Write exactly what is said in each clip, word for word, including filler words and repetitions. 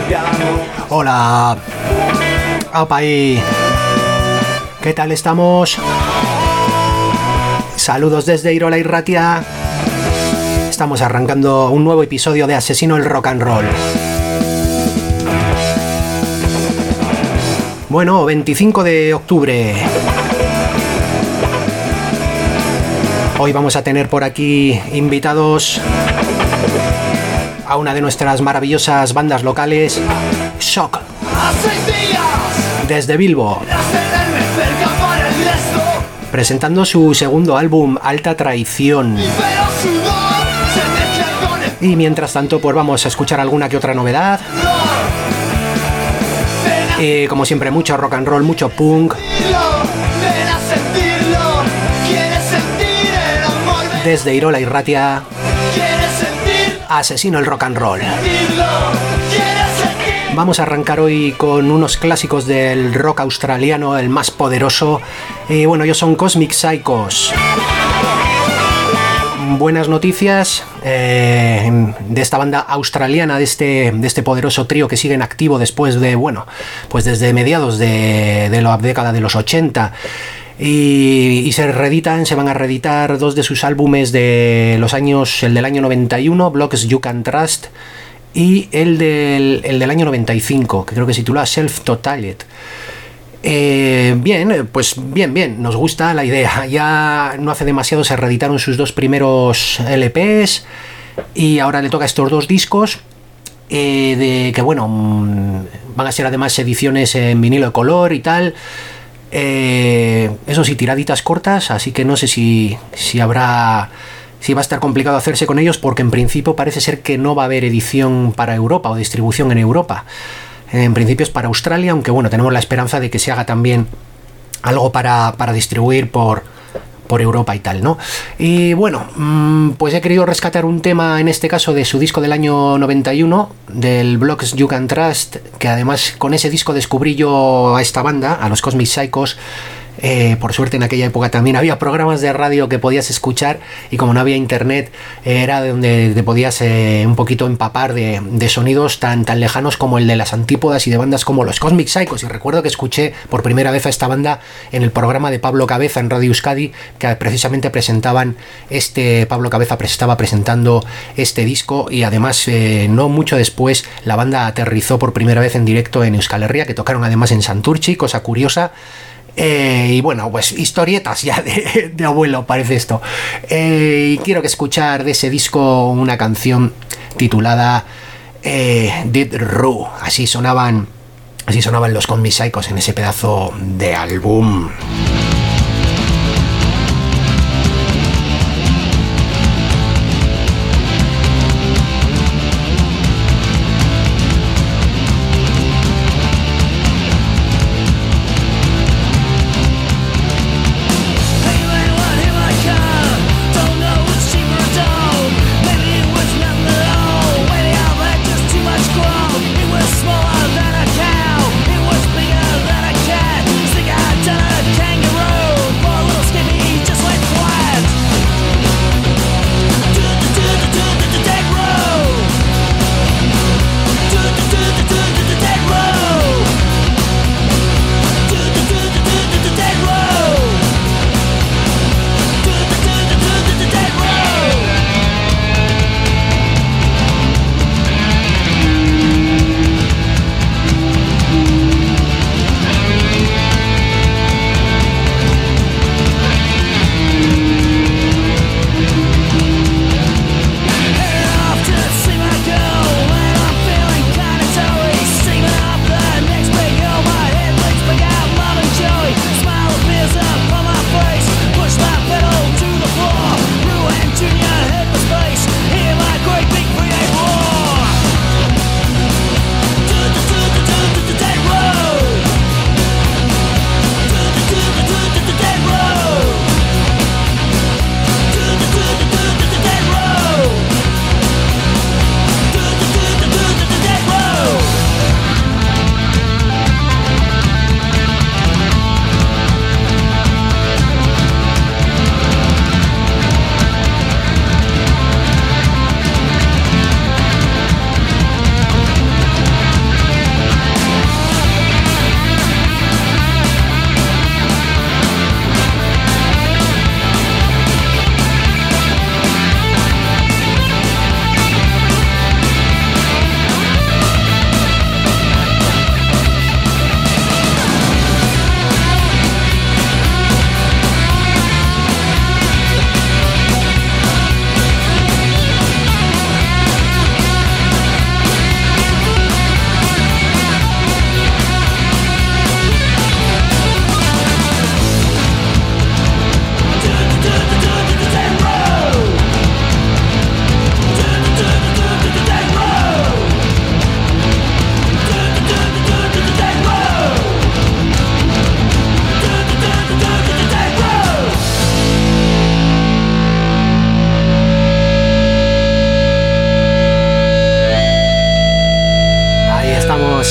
Hola, ¡apa ahí! ¿Qué tal estamos? Saludos desde Irola y Ratia. Estamos arrancando un nuevo episodio de Asesino el Rock and Roll. Bueno, veinticinco de octubre. Hoy vamos a tener por aquí invitados a una de nuestras maravillosas bandas locales, Shock, desde Bilbo, presentando su segundo álbum, Alta Traición. Y mientras tanto, pues vamos a escuchar alguna que otra novedad. Eh, como siempre, mucho rock and roll, mucho punk. Desde Irola y Ratia, Asesino el Rock and Roll. Vamos a arrancar hoy con unos clásicos del rock australiano, el más poderoso. Y eh, bueno, ellos son Cosmic Psychos. Buenas noticias eh, de esta banda australiana, de este, de este poderoso trío que sigue en activo después de, bueno, pues desde mediados de, de la década de los ochenta. Y, y se reeditan, se van a reeditar dos de sus álbumes de los años, el del año noventa y uno, Blocks You Can Trust, y el del, el del año noventa y cinco, que creo que se titula Self-Totaled. Eh, bien, pues bien, bien, nos gusta la idea. Ya no hace demasiado se reeditaron sus dos primeros L Pes y ahora le toca estos dos discos, eh, de que bueno, van a ser además ediciones en vinilo de color y tal. Eh, eso sí, tiraditas cortas, así que no sé si, si habrá, si va a estar complicado hacerse con ellos, porque en principio parece ser que no va a haber edición para Europa o distribución en Europa. En principio es para Australia, aunque bueno, tenemos la esperanza de que se haga también algo para, para distribuir por, por Europa y tal, ¿no? Y bueno, pues he querido rescatar un tema, en este caso de su disco del año noventa y uno, del Blocks You Can Trust, que además con ese disco descubrí yo a esta banda, a los Cosmic Psychos. Eh, por suerte en aquella época también había programas de radio que podías escuchar, y como no había internet, eh, era donde te podías eh, un poquito empapar de, de sonidos tan, tan lejanos como el de las Antípodas y de bandas como los Cosmic Psychos. Y recuerdo que escuché por primera vez a esta banda en el programa de Pablo Cabeza en Radio Euskadi, que precisamente presentaban este, Pablo Cabeza estaba presentando este disco, y además eh, no mucho después la banda aterrizó por primera vez en directo en Euskal Herria, que tocaron además en Santurtzi, cosa curiosa. Eh, y bueno, pues historietas ya de, de abuelo parece esto. Eh, y quiero que escuchar de ese disco una canción titulada eh, Dead Roo. Así sonaban, así sonaban los Cosmic Psychos en ese pedazo de álbum. Kangaroo Psychos.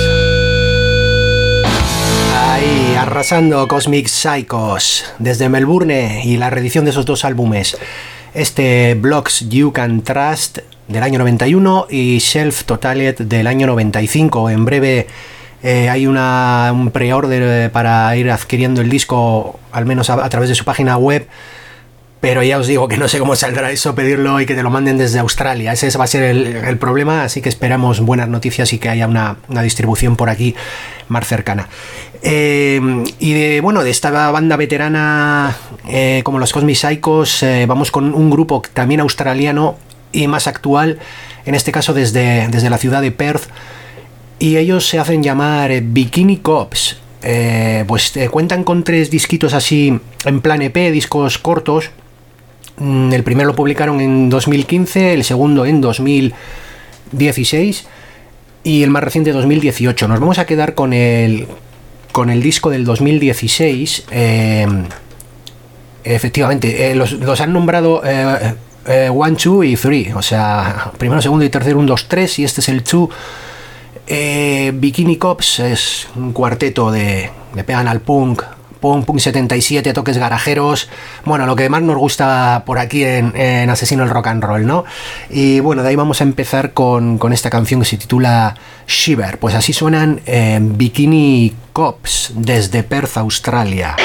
Ahí, arrasando Cosmic Psychos desde Melbourne y la reedición de esos dos álbumes. Este Blocks You Can Trust del año noventa y uno y Self Totaled del año noventa y cinco. En breve eh, hay una, un pre-order para ir adquiriendo el disco, al menos a, a través de su página web. Pero ya os digo que no sé cómo saldrá eso, pedirlo y que te lo manden desde Australia. Ese va a ser el, el problema, así que esperamos buenas noticias y que haya una, una distribución por aquí más cercana. Eh, y de, bueno, de esta banda veterana eh, como los Cosmic Psychos, eh, vamos con un grupo también australiano y más actual, en este caso desde, desde la ciudad de Perth, y ellos se hacen llamar eh, Bikini Cops. Eh, pues eh, cuentan con tres disquitos así en plan E P, discos cortos. El primero lo publicaron en dos mil quince, el segundo en dos mil dieciséis y el más reciente dos mil dieciocho. Nos vamos a quedar con el con el disco del dos mil dieciséis. Eh, efectivamente, eh, los, los han nombrado eh, eh, one, two y three, o sea, primero, segundo y tercero, un, dos, tres, y este es el two. Eh, Bikini Cops es un cuarteto de le pegan al punk. Punk, Punk setenta y siete, toques garajeros, bueno, lo que más nos gusta por aquí en, en Asesino el Rock and Roll, ¿no? Y bueno, de ahí vamos a empezar con, con esta canción que se titula Shiver. Pues así suenan eh, Bikini Cops desde Perth, Australia.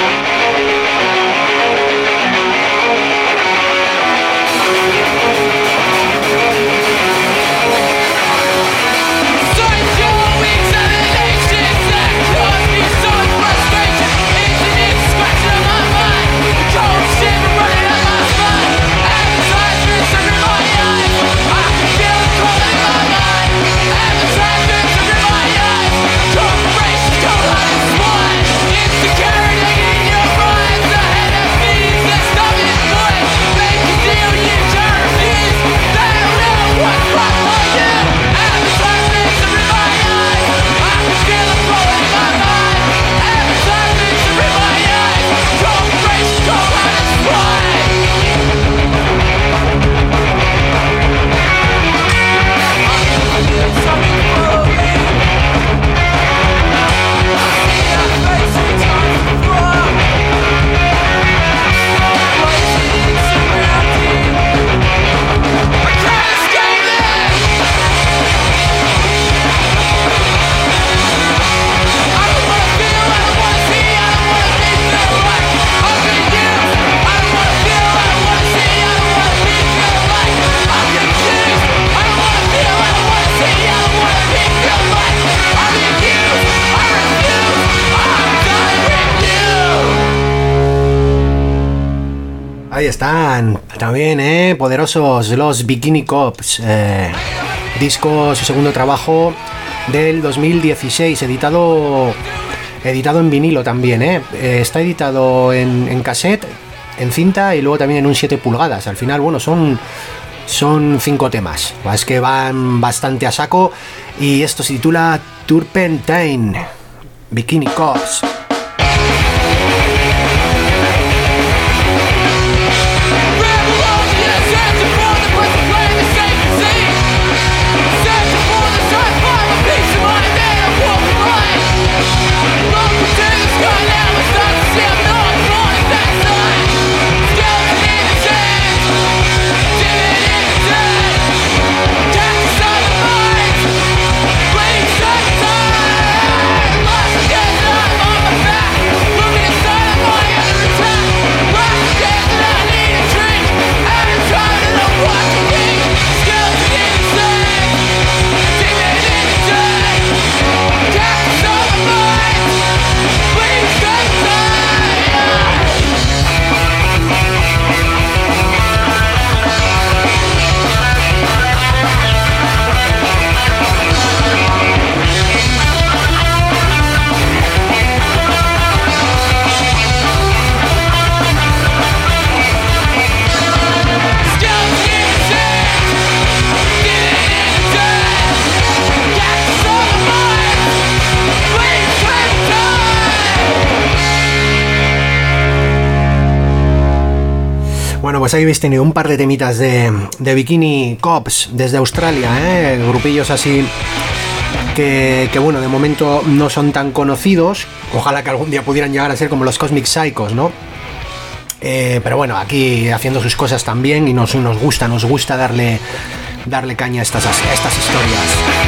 Ahí están, también, ¿eh? Poderosos los Bikini Cops. Eh, disco, su segundo trabajo del dos mil dieciséis, editado editado en vinilo también, ¿eh? Eh, está editado en, en cassette, en cinta y luego también en un siete pulgadas. Al final, bueno, son, son cinco temas. Es que van bastante a saco y esto se titula Turpentine, Bikini Cops. Bueno, pues ahí habéis tenido un par de temitas de, de Bikini Cops desde Australia, ¿eh? Grupillos así que, que bueno, de momento no son tan conocidos. Ojalá que algún día pudieran llegar a ser como los Cosmic Psychos, ¿no? Eh, pero bueno, aquí haciendo sus cosas también, y nos, nos gusta, nos gusta darle, darle caña a estas, a estas historias.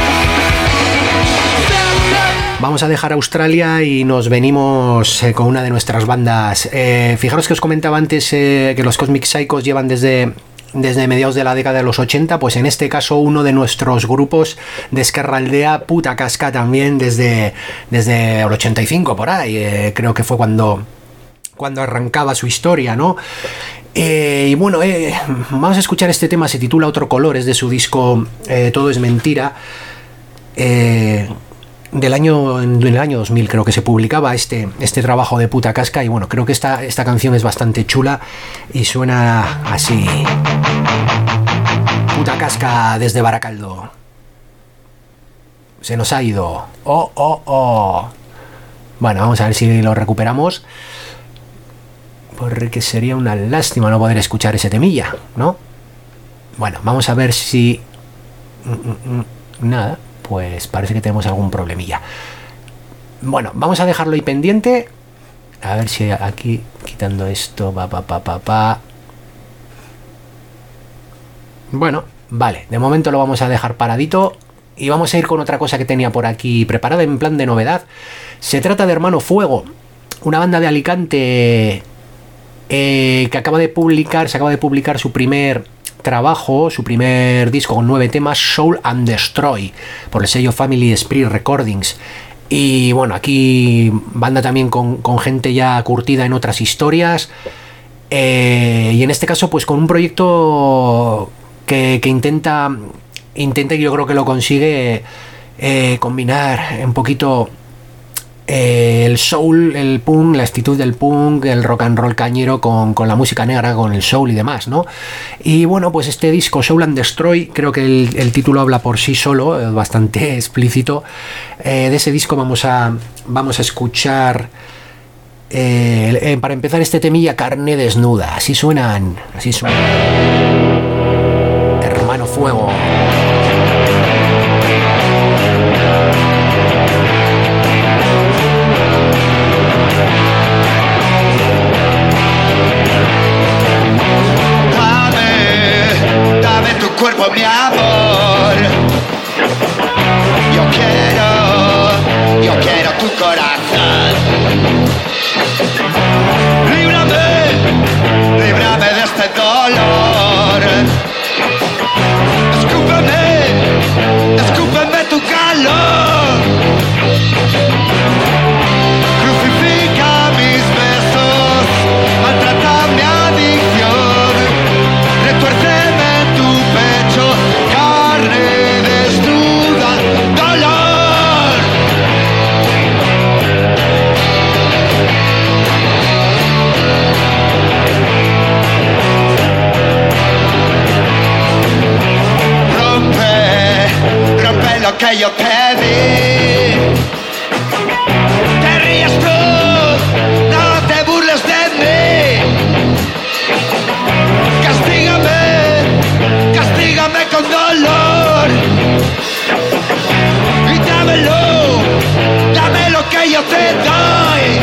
Vamos a dejar Australia y nos venimos eh, con una de nuestras bandas. Eh, fijaros que os comentaba antes eh, que los Cosmic Psychos llevan desde... desde mediados de la década de los ochenta, pues en este caso uno de nuestros grupos de Esquerra Aldea, Puta Casca, también desde, desde el ochenta y cinco por ahí, eh, creo que fue cuando, cuando arrancaba su historia, ¿no? Eh, y bueno, eh, vamos a escuchar este tema, se titula Otro Color, es de su disco eh, Todo es Mentira, eh, del año, en el año dos mil creo que se publicaba este, este trabajo de Puta Casca, y bueno, creo que esta, esta canción es bastante chula y suena así. Puta Casca desde Baracaldo. Se nos ha ido. Oh, oh, oh. Bueno, vamos a ver si lo recuperamos, porque sería una lástima no poder escuchar ese temilla, ¿no? Bueno, vamos a ver si... Nada, pues parece que tenemos algún problemilla. Bueno, vamos a dejarlo ahí pendiente. A ver si aquí, quitando esto, pa, pa, pa, pa, pa. Bueno, vale, de momento lo vamos a dejar paradito. Y vamos a ir con otra cosa que tenía por aquí preparada en plan de novedad. Se trata de Hermano Fuego, una banda de Alicante eh, que acaba de publicar, se acaba de publicar su primer trabajo, su primer disco con nueve temas, Soul and Destroy, por el sello Family Spirit Recordings. Y bueno, aquí banda también con, con gente ya curtida en otras historias, eh, y en este caso pues con un proyecto que, que intenta intenta y yo creo que lo consigue, eh, combinar un poquito eh, el soul, el punk, la actitud del punk, el rock and roll cañero con, con la música negra, con el soul y demás, ¿no? Y bueno, pues este disco Soul and Destroy, creo que el, el título habla por sí solo, es bastante explícito. Eh, de ese disco vamos a, vamos a escuchar, eh, eh, para empezar, este temilla, Carne Desnuda. Así suenan, así suenan. Hermano Fuego. Cuerpo, mi amor, yo quiero, yo quiero tu corazón. Líbrame, líbrame de este dolor. Escúpeme, escúpeme tu calor. Crucifica mis besos, maltrata mi adicción, retuérceme carne desnuda, dolor. Rompe, rompe lo que yo te di. Te ríes tú, no te burles de mí. Castígame, castígame con dolor y dámelo, dame lo que yo te doy.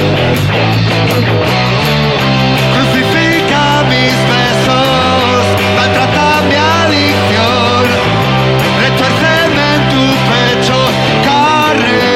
Crucifica mis besos, maltrata mi adicción, retuérceme en tu pecho, carne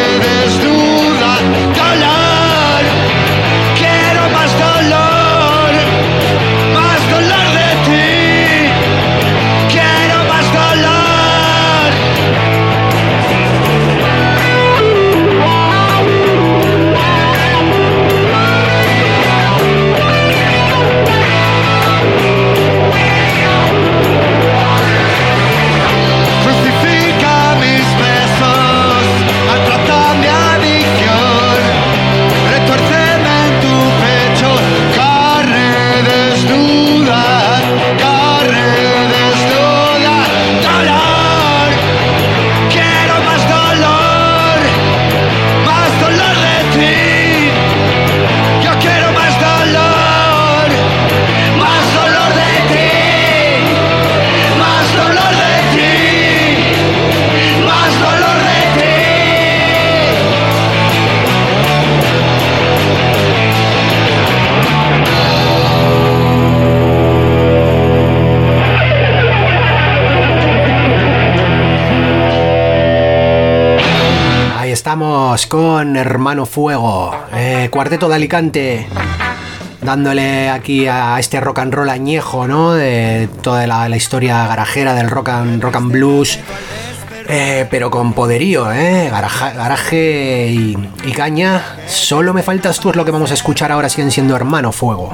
estamos con Hermano Fuego, eh, Cuarteto de Alicante, dándole aquí a este rock and roll añejo, ¿no? De toda la, la historia garajera del rock and, rock and blues, eh, pero con poderío, ¿eh? Garaje, garaje y, y caña. Solo me faltas tú es lo que vamos a escuchar ahora, siguen siendo Hermano Fuego.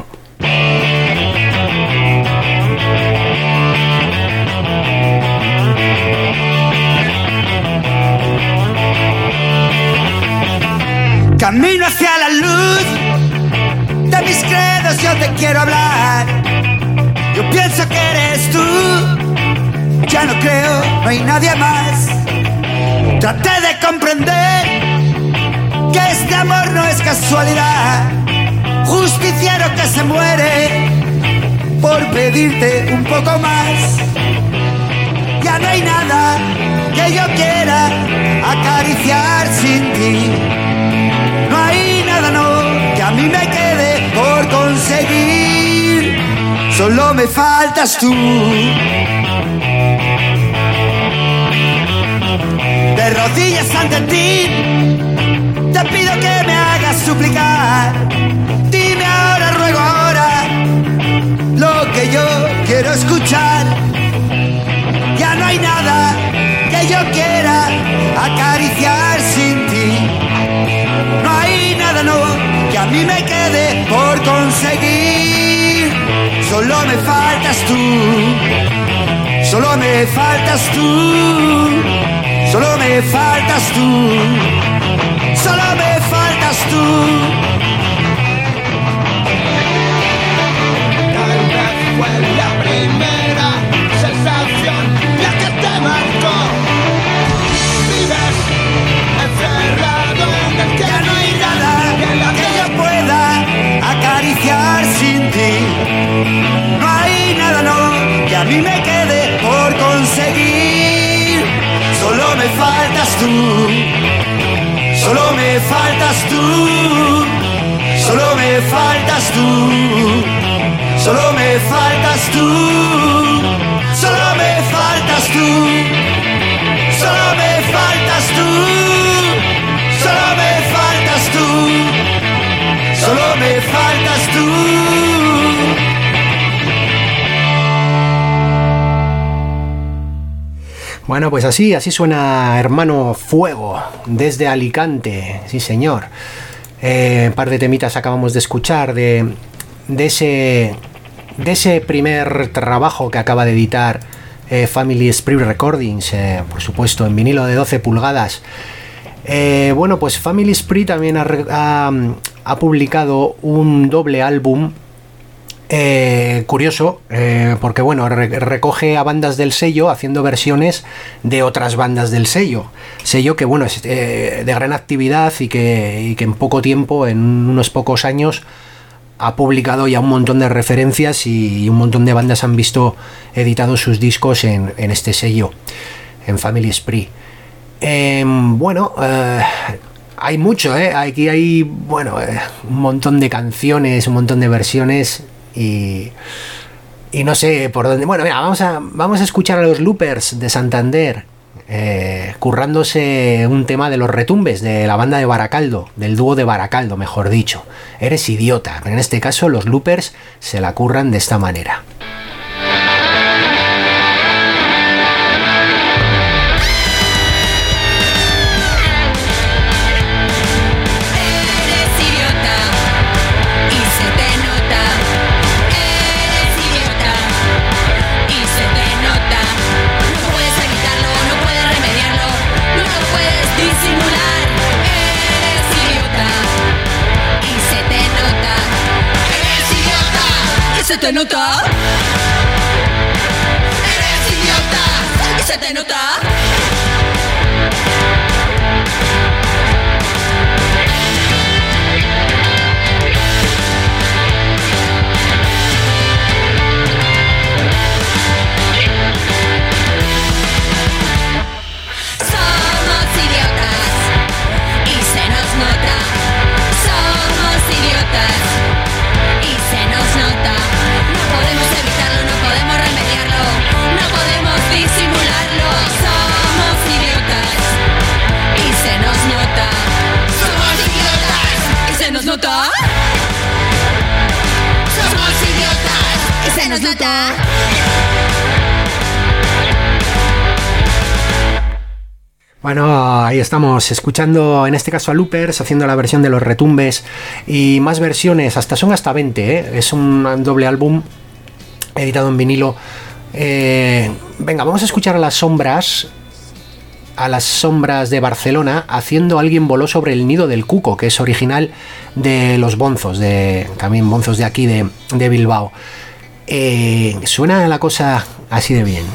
Camino hacia la luz, de mis credos yo te quiero hablar. Yo pienso que eres tú, ya no creo, no hay nadie más. Traté de comprender que este amor no es casualidad. Justiciero que se muere por pedirte un poco más. Ya no hay nada que yo quiera acariciar sin ti. No hay nada, no, que a mí me quede por conseguir. Solo me faltas tú. De rodillas ante ti, te pido que me hagas suplicar. Dime ahora, ruego ahora, lo que yo quiero escuchar. Ya no hay nada que yo quiera acariciar sin ti. No hay nada, no, que a mí me quede por conseguir. Solo me faltas tú. Solo me faltas tú. Solo me faltas tú. Solo me faltas tú. Tal vez fue la primera sensación la que te marcó. Vives encerrado en el que ya no hay nada que yo pueda acariciar sin ti. No hay nada, no, que a mí me quede por conseguir. Solo me faltas tú. Solo me faltas tú. Solo me faltas tú. Solo me faltas tú. Solo me faltas tú. Solo me faltas tú. Solo me faltas tú. Solo me faltas tú. Bueno, pues así, así suena Hermano Fuego, desde Alicante, sí señor. Eh, un par de temitas acabamos de escuchar de, de, ese, de ese primer trabajo que acaba de editar eh, Family Spree Recordings, eh, por supuesto en vinilo de doce pulgadas. Eh, bueno, pues Family Spree también ha, ha, ha publicado un doble álbum. Eh, curioso, eh, porque bueno, re- recoge a bandas del sello haciendo versiones de otras bandas del sello. Sello que bueno, es eh, de gran actividad y que, y que en poco tiempo, en unos pocos años, ha publicado ya un montón de referencias y, y un montón de bandas han visto editados sus discos en, en este sello, en Family Spree. Eh, bueno, eh, hay mucho, ¿eh? Aquí hay, bueno, eh, un montón de canciones, un montón de versiones. Y, y no sé por dónde. Bueno, mira, vamos a, vamos a escuchar a los Loopers de Santander, eh, currándose un tema de los retumbes de la banda de Baracaldo, del dúo de Baracaldo, mejor dicho. Eres idiota, pero en este caso los Loopers se la curran de esta manera. ¿Se te nota? Eres idiota. ¿Se te nota? Somos idiotas y se nos nota. Somos idiotas y se nos nota. No podemos evitarlo. Bueno, ahí estamos escuchando en este caso a Loopers haciendo la versión de Los Retumbes y más versiones, hasta son hasta veinte, ¿eh? Es un doble álbum editado en vinilo. Eh, venga, vamos a escuchar a las sombras, a las sombras de Barcelona haciendo Alguien voló sobre el nido del cuco, que es original de Los Bonzos, de, también Bonzos de aquí, de, de Bilbao. Eh, suena la cosa así de bien.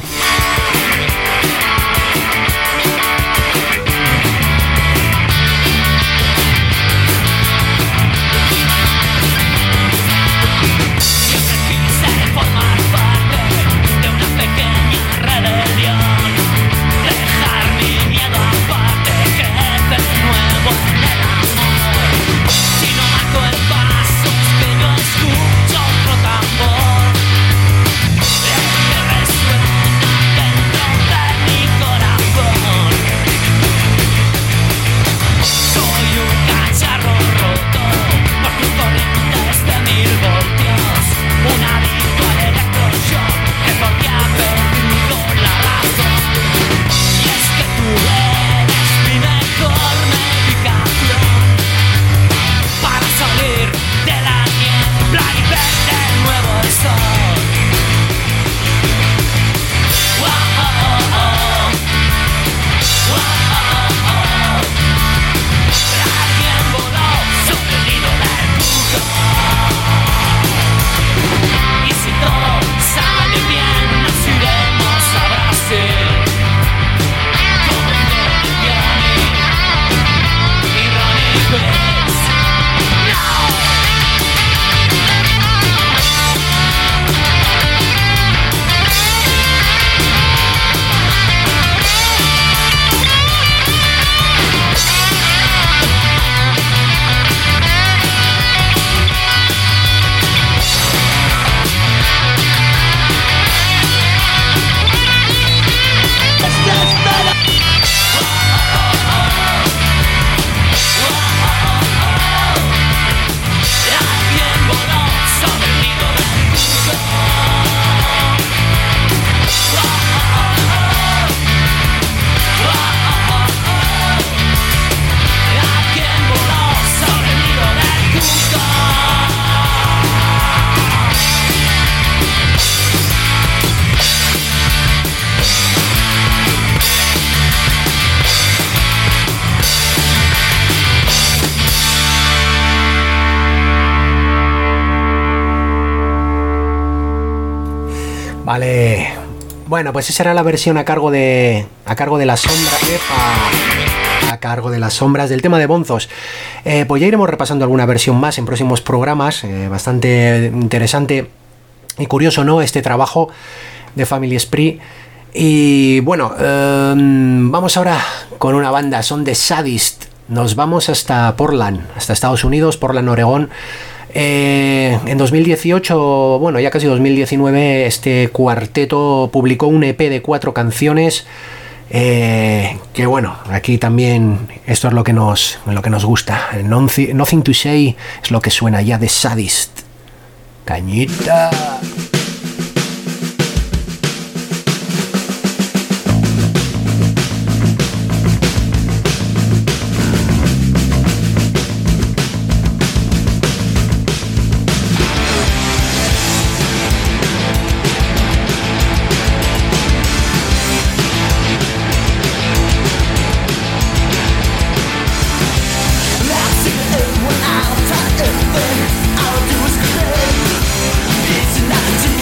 Vale, bueno, pues esa era la versión a cargo de a cargo de las sombras, a, a cargo de las sombras del tema de Bonzos. Eh, pues ya iremos repasando alguna versión más en próximos programas, eh, bastante interesante y curioso, ¿no? Este trabajo de Family Spree. Y bueno, eh, vamos ahora con una banda, son The Sadist. Nos vamos hasta Portland, hasta Estados Unidos, Portland, Oregón. Eh, en dos mil dieciocho, bueno, ya casi dos mil diecinueve, este cuarteto publicó un E P de cuatro canciones. Eh, que bueno, aquí también esto es lo que nos, lo que nos gusta. Nothing to Say es lo que suena ya de Sadist. Cañita. When I'll try everything I'll do is play. It's nothing to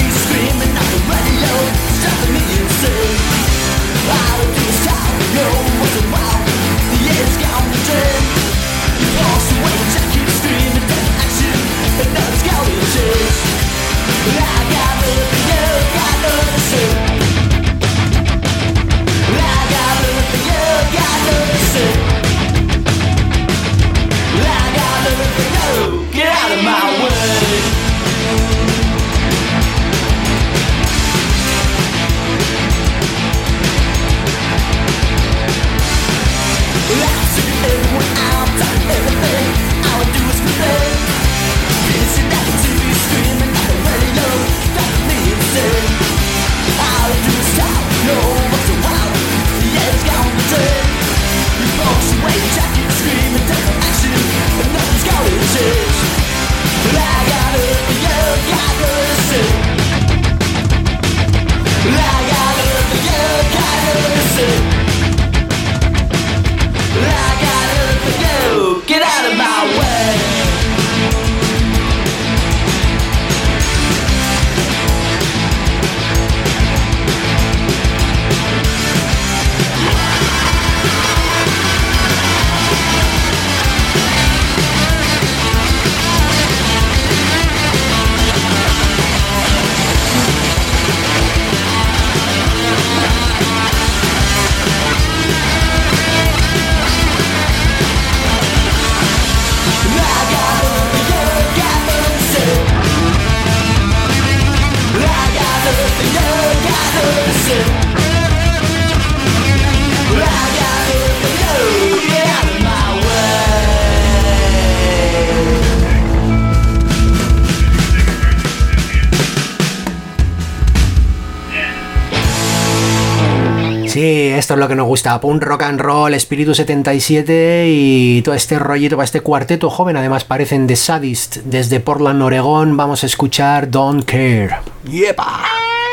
Sí, esto es lo que nos gusta, punk rock and roll, Espíritu setenta y siete y todo este rollito para este cuarteto joven, además parecen The Sadist, desde Portland, Oregón. Vamos a escuchar Don't Care. ¡Yepa!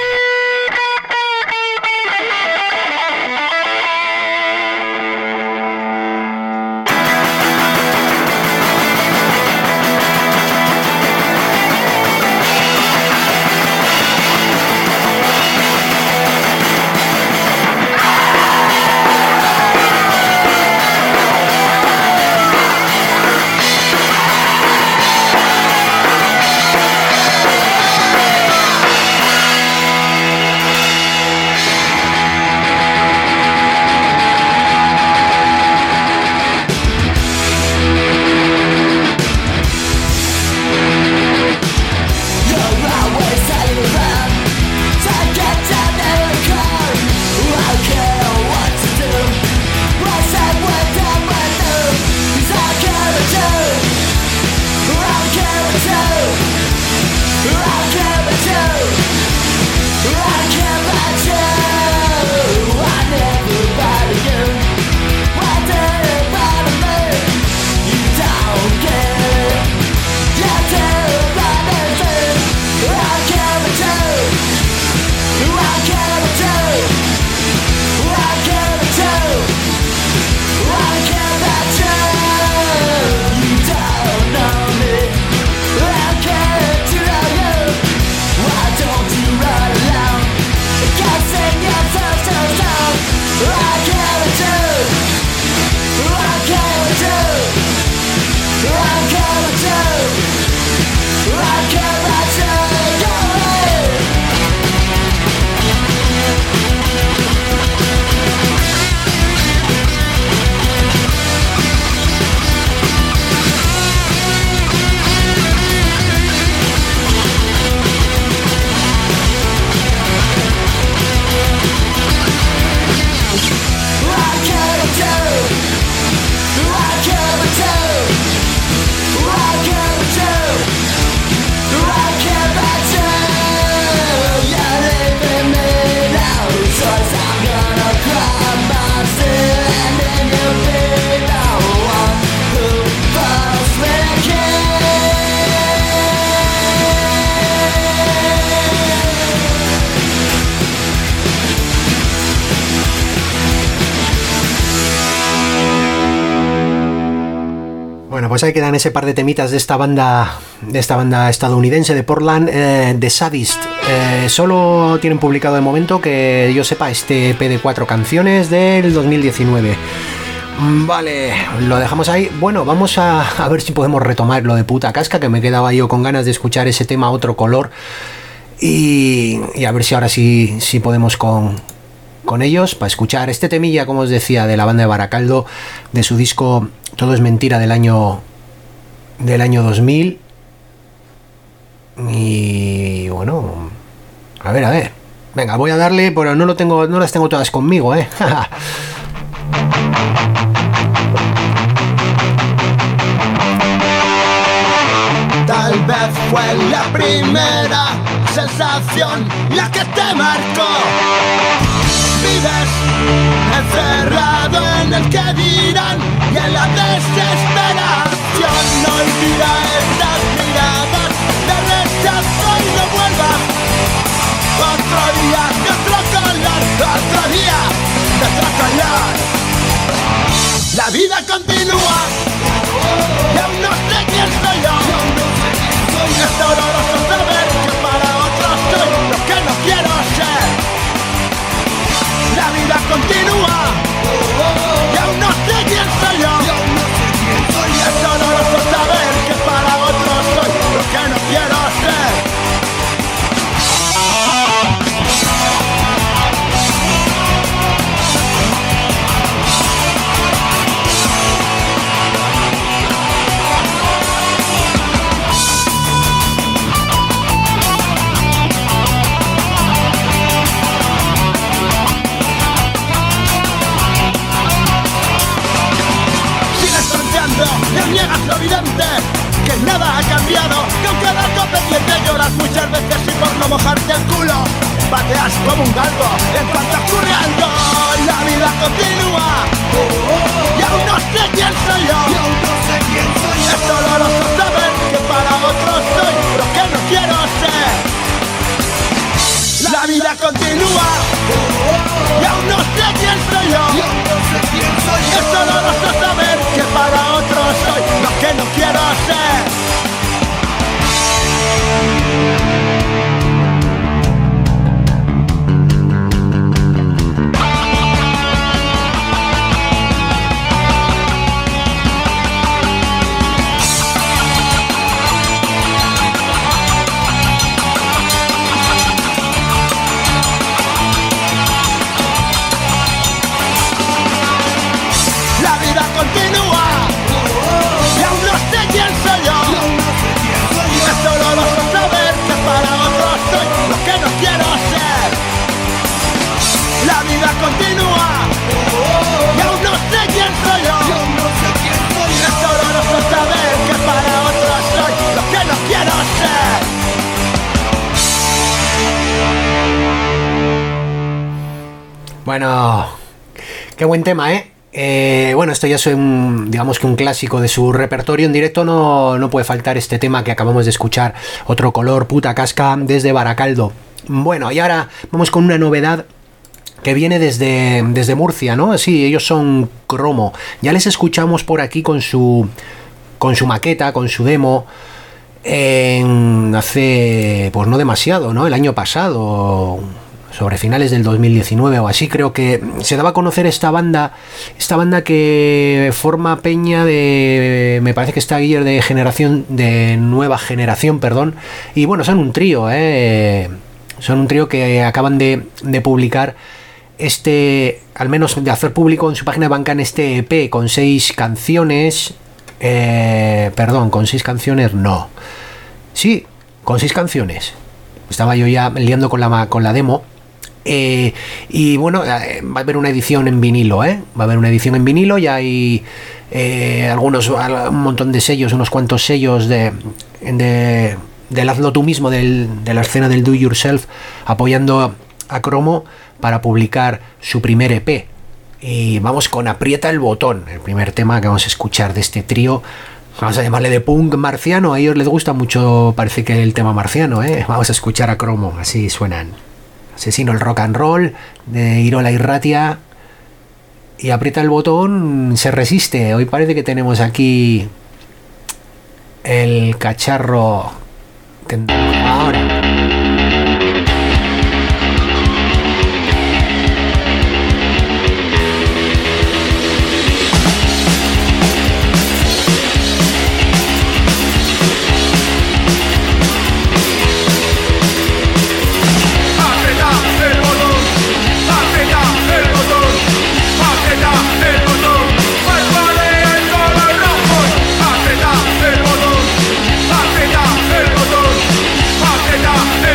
Pues ahí quedan ese par de temitas de esta banda de esta banda estadounidense de Portland, eh, The Sadist. Eh, solo tienen publicado de momento, que yo sepa, este E P de cuatro canciones del dos mil diecinueve. Vale, lo dejamos ahí. Bueno, vamos a, a ver si podemos retomar lo de Puta Casca, que me quedaba yo con ganas de escuchar ese tema Otro Color. Y, y a ver si ahora sí, sí podemos con, con ellos, para escuchar este temilla, como os decía, de la banda de Baracaldo, de su disco Todo es Mentira del año del año dos mil. Y bueno, a ver, a ver. Venga, voy a darle, pero no lo tengo, no las tengo todas conmigo, eh. Tal vez fue la primera sensación la que te marcó. Vives encerrado en el que dirán y en la desesperación. No olvida estas miradas de rechazo y no vuelvas. Otro día de otro color, otro día de otro color. La vida continúa y aún no sé quién soy yo. Es doloroso saber que para otros soy lo que no quiero ser. La vida continúa y aún no sé quién soy yo. Es doloroso saber que para otros soy lo que no quiero ser. Niegas lo evidente, que nada ha cambiado, que aunque das copas y te lloras muchas veces y por no mojarte el culo. pateas como un galgo en cuanto ocurre algo. La vida continúa y aún no sé quién soy yo. Es doloroso saber que para otros soy lo que no quiero ser. La vida continúa y aún no sé quién soy yo. Es doloroso saber que para otros soy lo que no quiero ser. Continúa y aún no sé quién soy yo. Es doloroso saber que para otros soy lo que no quiero ser. La vida continúa y aún no sé quién soy yo. Es doloroso saber que para otros soy lo que no quiero ser. Bueno, qué buen tema, ¿eh? Eh, bueno, esto ya es un, digamos que un clásico de su repertorio. En directo no, no puede faltar este tema que acabamos de escuchar, Otro color, puta casca, desde Baracaldo. Bueno, y ahora vamos con una novedad que viene desde, desde Murcia, ¿no? Sí, ellos son Cromo. Ya les escuchamos por aquí con su, con su maqueta, con su demo, en hace, pues no demasiado, ¿no? El año pasado, sobre finales del dos mil diecinueve o así, creo que se daba a conocer esta banda, esta banda que forma peña de, me parece que está Guiller de generación, de nueva generación, perdón, y bueno, son un trío, ¿eh? Son un trío que acaban de, de publicar este, al menos de hacer público en su página de Bandcamp este E P con seis canciones, eh, perdón, con seis canciones no, sí, con seis canciones, estaba yo ya liando con la, con la demo. Eh, y bueno, eh, va a haber una edición en vinilo, ¿eh? Va a haber una edición en vinilo, ya hay eh, algunos, un montón de sellos, unos cuantos sellos de, de del hazlo tú mismo, del, de la escena del do yourself, apoyando a Cromo para publicar su primer E P. Y vamos con Aprieta el botón, el primer tema que vamos a escuchar de este trío. Vamos a llamarle de punk marciano, a ellos les gusta mucho, parece que el tema marciano, ¿eh? Vamos a escuchar a Cromo, así suenan. Asesino el rock and roll de Irola Irratia, y Aprieta el botón, se resiste. Hoy parece que tenemos aquí el cacharro ahora. Aprieta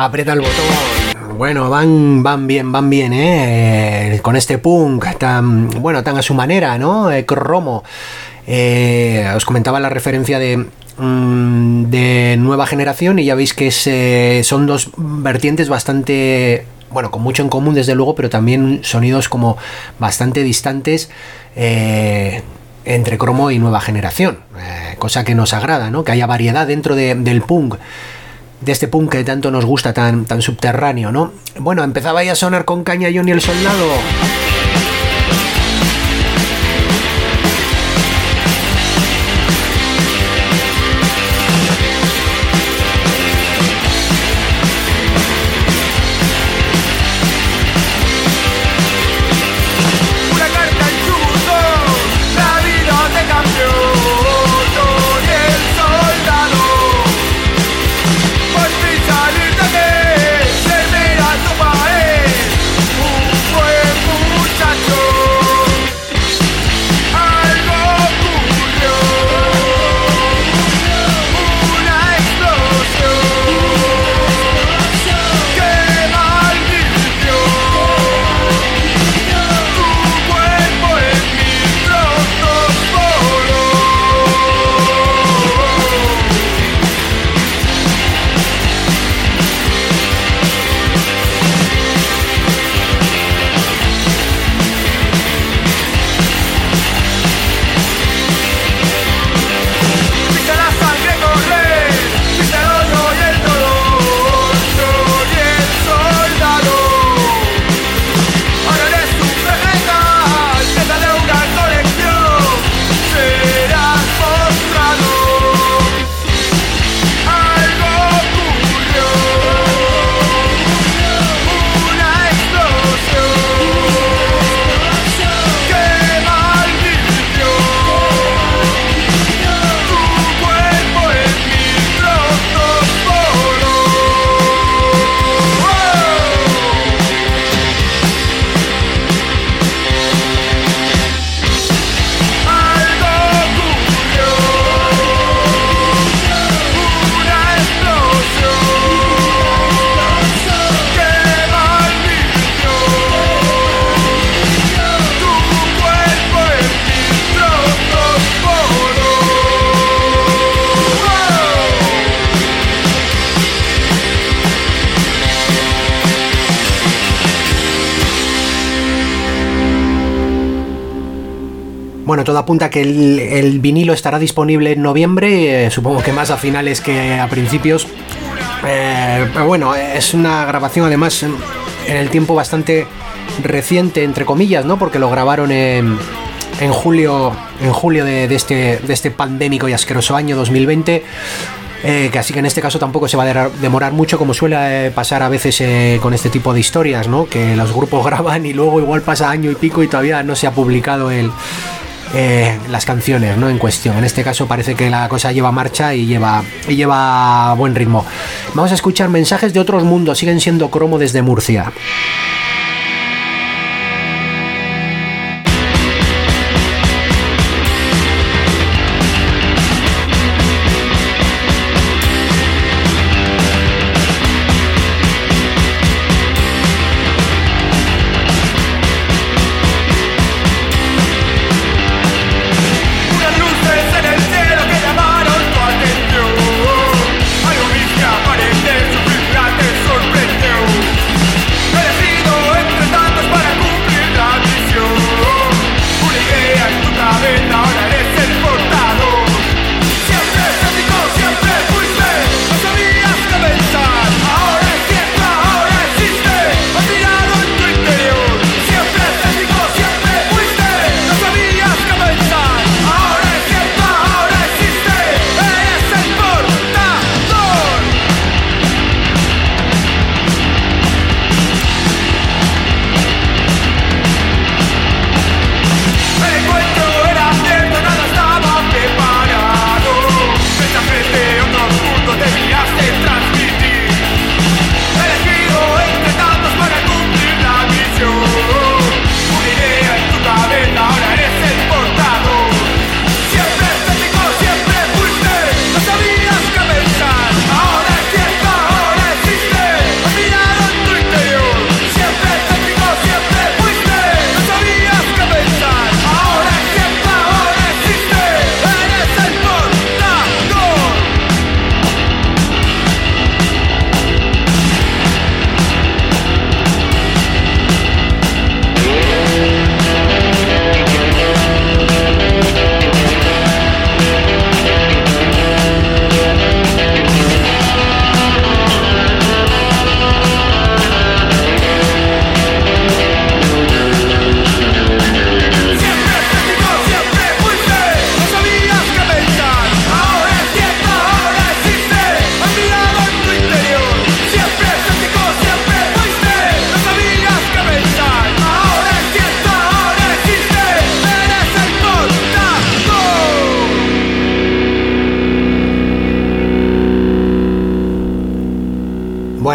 Aprieta el botón. Bueno, van, van bien, van bien, ¿eh? Con este punk tan, bueno, tan a su manera, ¿no? Eh, cromo. Eh, os comentaba la referencia de, mm, de Nueva Generación y ya veis que es, eh, son dos vertientes bastante, bueno, con mucho en común desde luego, pero también sonidos como bastante distantes eh, entre cromo y Nueva Generación, eh, cosa que nos agrada, ¿no? Que haya variedad dentro de, del punk, de este punk que tanto nos gusta, tan, tan subterráneo, ¿no? Bueno, empezaba ya a sonar con caña Johnny el Soldado. Bueno, todo apunta que el, el vinilo estará disponible en noviembre, eh, supongo que más a finales que a principios. Eh, pero bueno, es una grabación además en, en el tiempo bastante reciente, entre comillas, ¿no? Porque lo grabaron en, en julio, en julio de, de, este, de este pandémico y asqueroso año dos mil veinte. Eh, que así que en este caso tampoco se va a demorar mucho, como suele pasar a veces eh, con este tipo de historias, ¿no? Que los grupos graban y luego igual pasa año y pico y todavía no se ha publicado el, eh, las canciones, ¿no? En cuestión. En este caso parece que la cosa lleva marcha y lleva, y lleva buen ritmo. Vamos a escuchar mensajes de otros mundos. Siguen siendo cromo desde Murcia. Elegido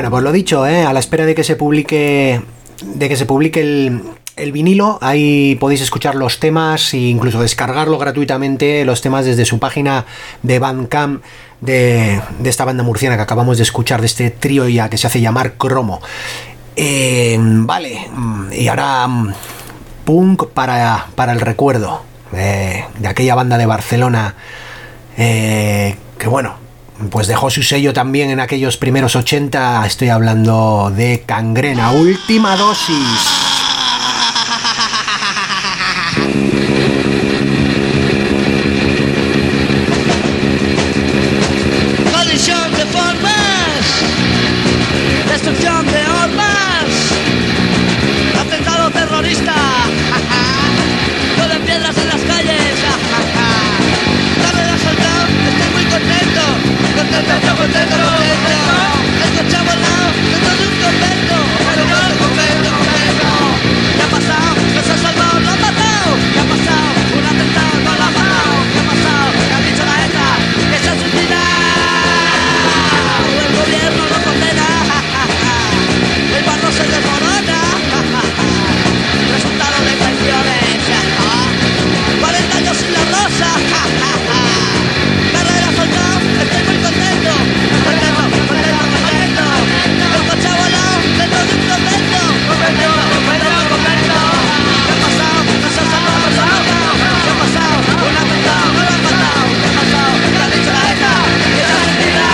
Bueno, pues lo dicho, ¿eh? A la espera de que se publique, de que se publique el, el vinilo, ahí podéis escuchar los temas e incluso descargarlo gratuitamente, los temas desde su página de Bandcamp de, de esta banda murciana que acabamos de escuchar, de este trío ya que se hace llamar Cromo. Eh, vale, y ahora punk para, para el recuerdo eh, de aquella banda de Barcelona eh, que bueno, pues dejó su sello también en aquellos primeros ochenta. Estoy hablando de Cangrena, Última Dosis. Colisión de formas, destrucción de hormas, atentado terrorista, con piedras en las calles, carrera soltado, estoy muy contento, contento, contento, contento, el coche ha volado, dentro de un convento, contento, contento, contento, ¿qué ha pasado? ¿No se ha salvado? ¿Lo han matado? ¿Qué ha pasado? Un atentado, no lo ha matado, ¿qué ha pasado? ¿Qué ha dicho la ETA? ¡Que se ha suicidado! El gobierno lo condena, el barro se desmorona, resultado de traiciones, cuarenta años sin la rosa, carrera soltado, estoy muy contento, contento, contento, contento, el coche ha volado dentro de un convento, contento, contento, contento, ¿qué ha pasado? No se ha salvado, no se ha matado, ¿qué ha pasado? Un atentado, no lo han matado, ¿qué ha pasado? ¿Qué ha dicho la ETA? ¡Que se ha suicidado!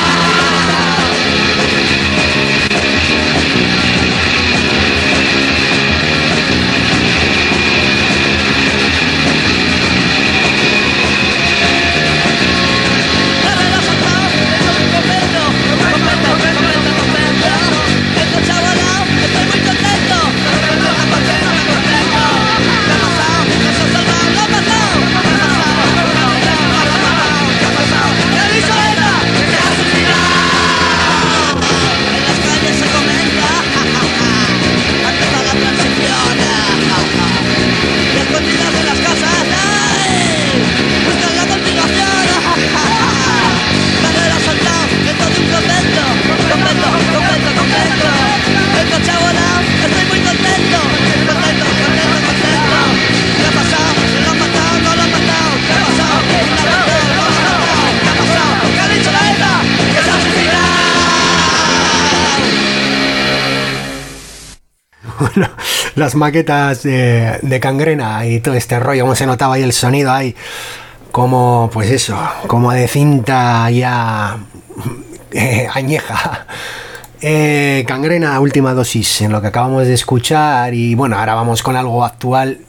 Las maquetas de, de Cangrena y todo este rollo, como se notaba ahí el sonido ahí, como pues eso, como de cinta ya eh, añeja. Eh, Cangrena, Última Dosis, en lo que acabamos de escuchar. Y bueno, ahora vamos con algo actual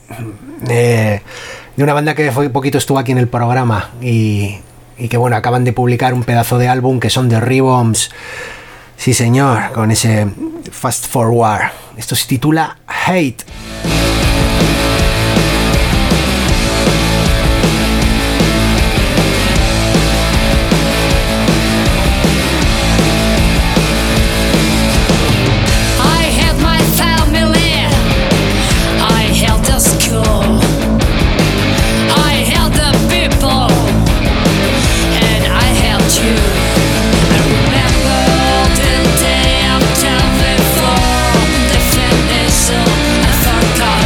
eh, de una banda que fue poquito estuvo aquí en el programa y, y que bueno, acaban de publicar un pedazo de álbum que son The Rebombs. Sí señor, con ese Fast Forward. Esto se titula Hate. Forgot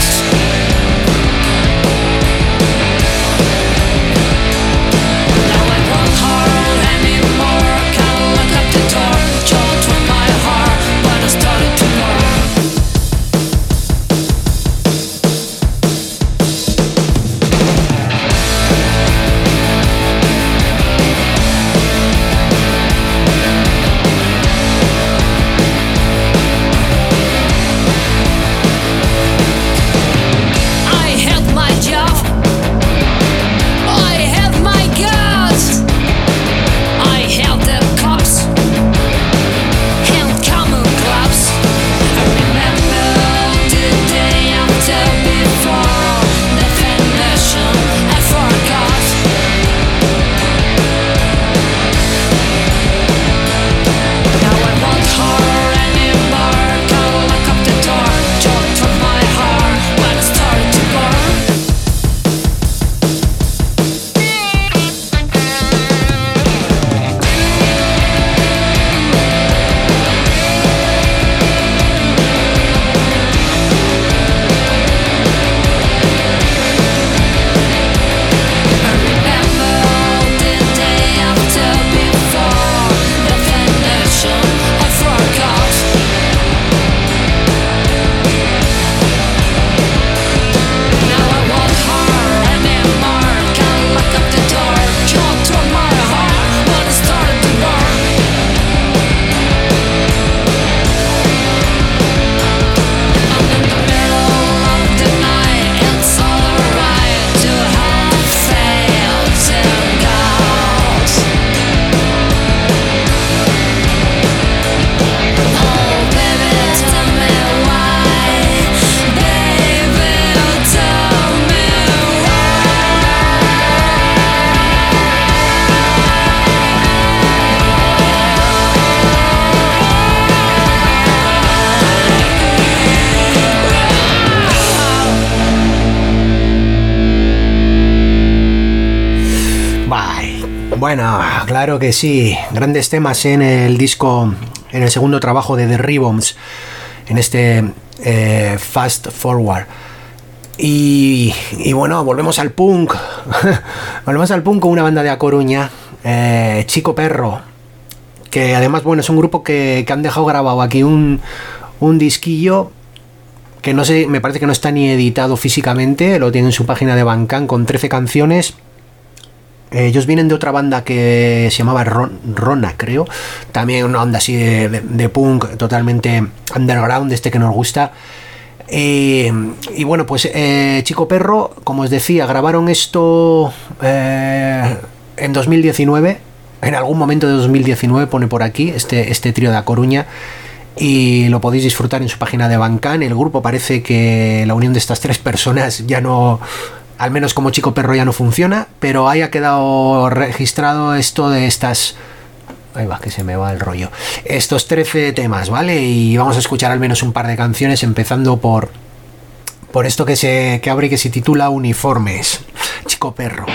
Bueno, claro que sí. Grandes temas en el disco, en el segundo trabajo de The Ribbons, en este eh, Fast Forward. Y, y bueno, volvemos al punk. Volvemos al punk con una banda de A Coruña, eh, Chico Perro, que además, bueno, es un grupo que, que han dejado grabado aquí un, un disquillo que no sé, me parece que no está ni editado físicamente, lo tiene en su página de Bandcamp con trece canciones. Ellos vienen de otra banda que se llamaba Ron, Rona, creo. También una onda así de, de, de punk totalmente underground, este que nos gusta. Eh, y bueno, pues eh, Chico Perro, como os decía, grabaron esto eh, en dos mil diecinueve. En algún momento de dos mil diecinueve pone por aquí este, este trío de A Coruña. Y lo podéis disfrutar en su página de Bandcamp. El grupo parece que la unión de estas tres personas ya no... al menos como Chico Perro ya no funciona, pero ahí ha quedado registrado esto de estas... Ahí va, que se me va el rollo. Estos trece temas, ¿vale? Y vamos a escuchar al menos un par de canciones, empezando por, por esto que, se, que abre y que se titula Uniformes. Chico Perro.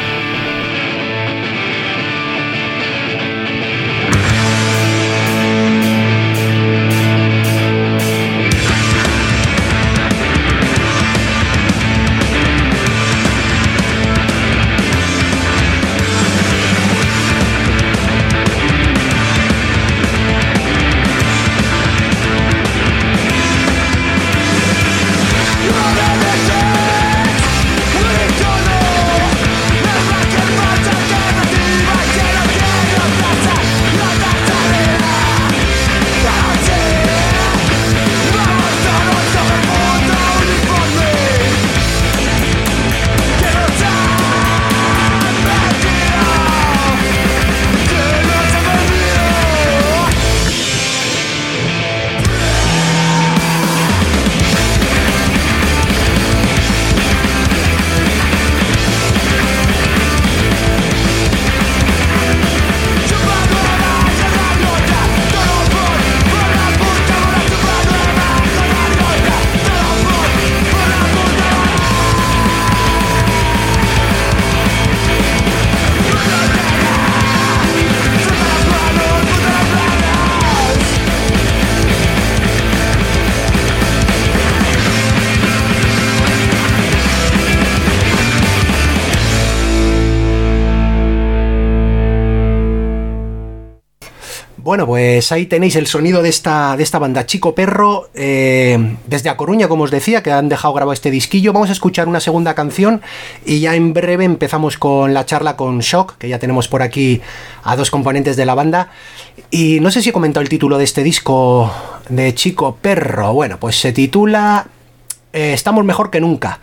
Bueno, pues ahí tenéis el sonido de esta, de esta banda Chico Perro, eh, desde A Coruña, como os decía, que han dejado grabado este disquillo. Vamos a escuchar una segunda canción y ya en breve empezamos con la charla con Shock, que ya tenemos por aquí a dos componentes de la banda. Y no sé si he comentado el título de este disco de Chico Perro. Bueno, pues se titula eh, Estamos mejor que nunca.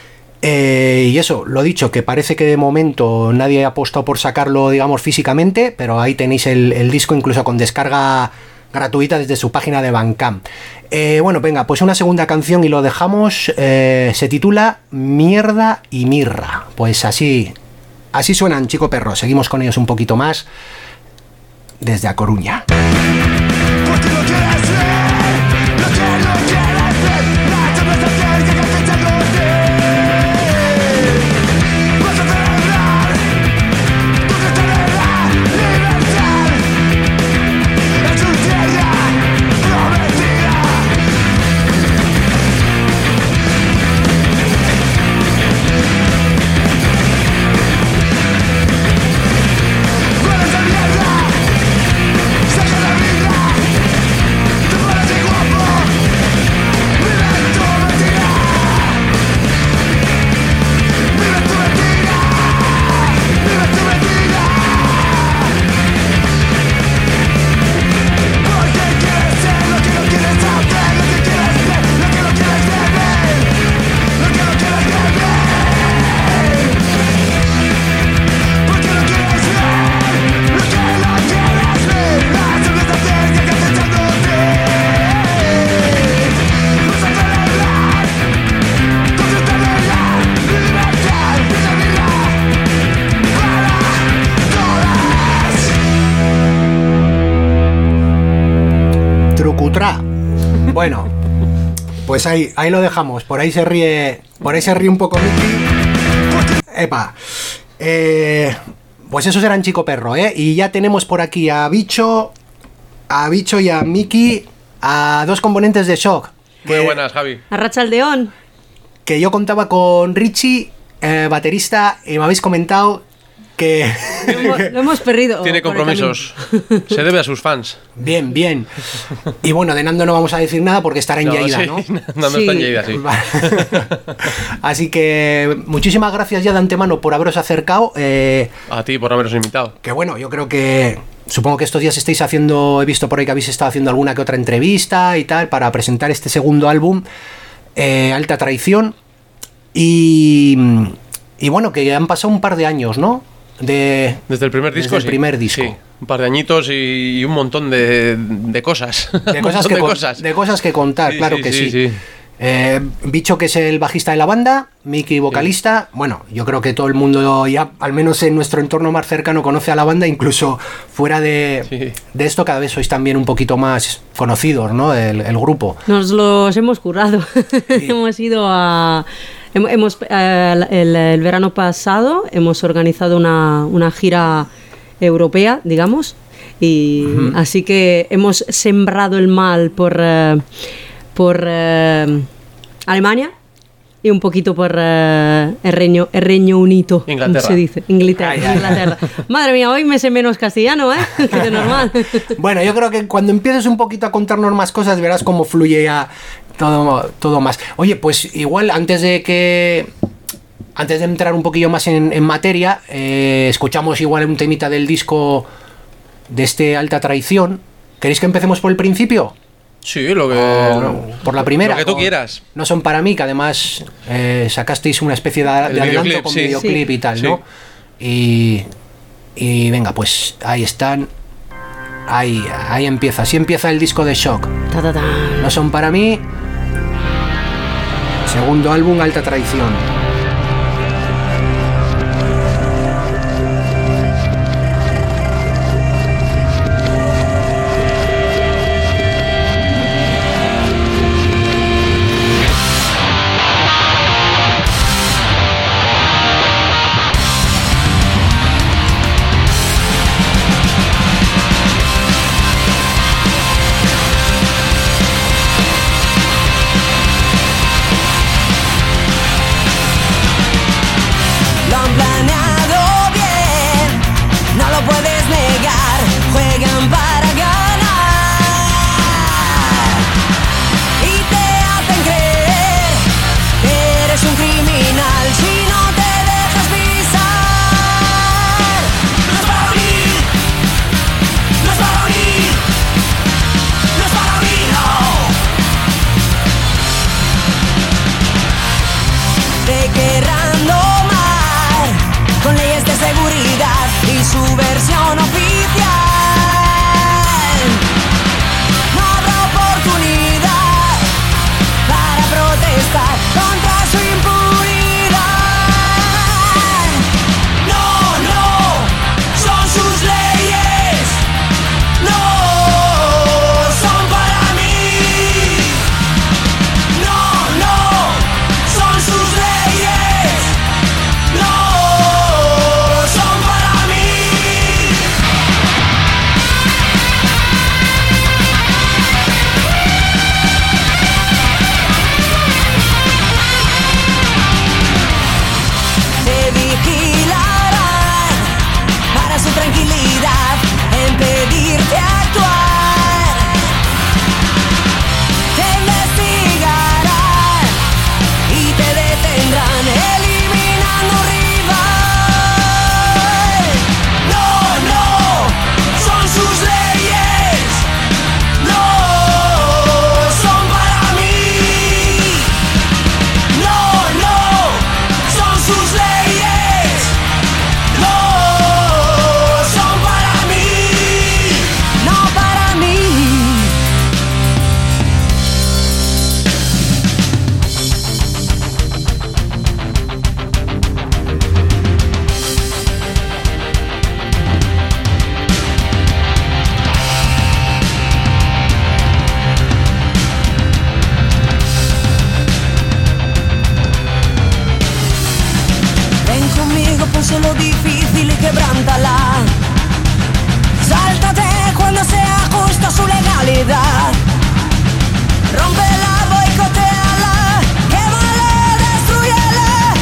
Eh, y eso, lo dicho, que parece que de momento nadie ha apostado por sacarlo, digamos, físicamente, pero ahí tenéis el, el disco incluso con descarga gratuita desde su página de Bandcamp. Eh, bueno, venga, pues una segunda canción y lo dejamos. Eh, se titula Mierda y Mirra. Pues así, así suenan Chico Perro. Seguimos con ellos un poquito más desde A Coruña. Porque no quieres ver lo que no quieres ver, la conversación que comienza a contigo. Vas a celebrar tu fraternidad, libertad, en tu tierra prometida. Hueles a mierda, saca la vida, te pones guapo, vive tu mentira, vive tu mentira, vive tu mentira. Porque quieres ser lo que no quieres saber, lo que quieres ver, lo que no quieres ver, lo que no quieres ver. Porque no quieres ver lo que no quieres ver, la sensación que está echándote. Vas a celebrar tu fraternidad, libertad, fidelidad para todas. Trucutrá. Bueno, pues ahí, ahí lo dejamos. Por ahí se ríe, por ahí se ríe un poco Miki. Epa. Eh, Pues esos eran Chico Perro, ¿eh? Y ya tenemos por aquí a Bicho, a Bicho y a Miki, a dos componentes de Shock. Muy que, buenas, Javi. Arratsaldeon. Que yo contaba con Richie, eh, baterista, y me habéis comentado que... Lo hemos, lo hemos perdido. Tiene por el compromisos. Se debe a sus fans. Bien, bien. Y bueno, de Nando no vamos a decir nada porque estará en No, Lleida, sí, ¿no? Nando Sí. está en Lleida, sí. Así que muchísimas gracias ya de antemano por haberos acercado. Eh, A ti por habernos invitado. que bueno, yo creo que supongo que estos días estáis haciendo, he visto por ahí que habéis estado haciendo alguna que otra entrevista y tal para presentar este segundo álbum, eh, Alta Traición. Y, y bueno, que han pasado un par de años, ¿no? De, Desde el primer desde disco, el sí. primer disco. Sí, un par de añitos y, y un montón de, de cosas. De Un cosas, montón que de con- cosas. de cosas que contar, Sí, claro sí, que sí. sí, sí. Eh, Bicho, que es el bajista de la banda, Miki, vocalista. Bueno, yo creo que todo el mundo, ya al menos en nuestro entorno más cercano, conoce a la banda, incluso fuera de, Sí. de esto, cada vez sois también un poquito más conocidos, ¿no? El, el grupo. Nos los hemos currado. hemos ido a... hem- Hemos, eh, el, el verano pasado hemos organizado una, una gira europea, digamos, y así que hemos sembrado el mal por, eh, por eh, Alemania y un poquito por eh, el, Reino, el Reino Unido, Inglaterra. como se dice, Inglaterra, Ay, ay. Inglaterra. Madre mía, hoy me sé menos castellano, ¿eh? Que de normal. Bueno, yo creo que cuando empieces un poquito a contarnos más cosas, verás cómo fluye ya todo, todo más. Oye, pues igual antes de que... Antes de entrar un poquillo más en, en materia, eh, escuchamos igual un temita del disco de este Alta Traición. ¿Queréis que empecemos por el principio? Sí, lo que... O por la primera. Lo que tú O quieras. No son para mí, que además eh, sacasteis una especie de, de El adelanto videoclip, con sí. videoclip Sí. y tal, Sí. ¿no? Y, y venga, pues ahí están. Ahí, ahí empieza. Así empieza el disco de Shock. Ta, ta, ta. No son para mí. Segundo álbum, Alta Traición. Alta amigo, pónselo difícil y quebrántala. Sáltate cuando sea justo su legalidad. Rómpela, boicoteala, quémala, destrúyela.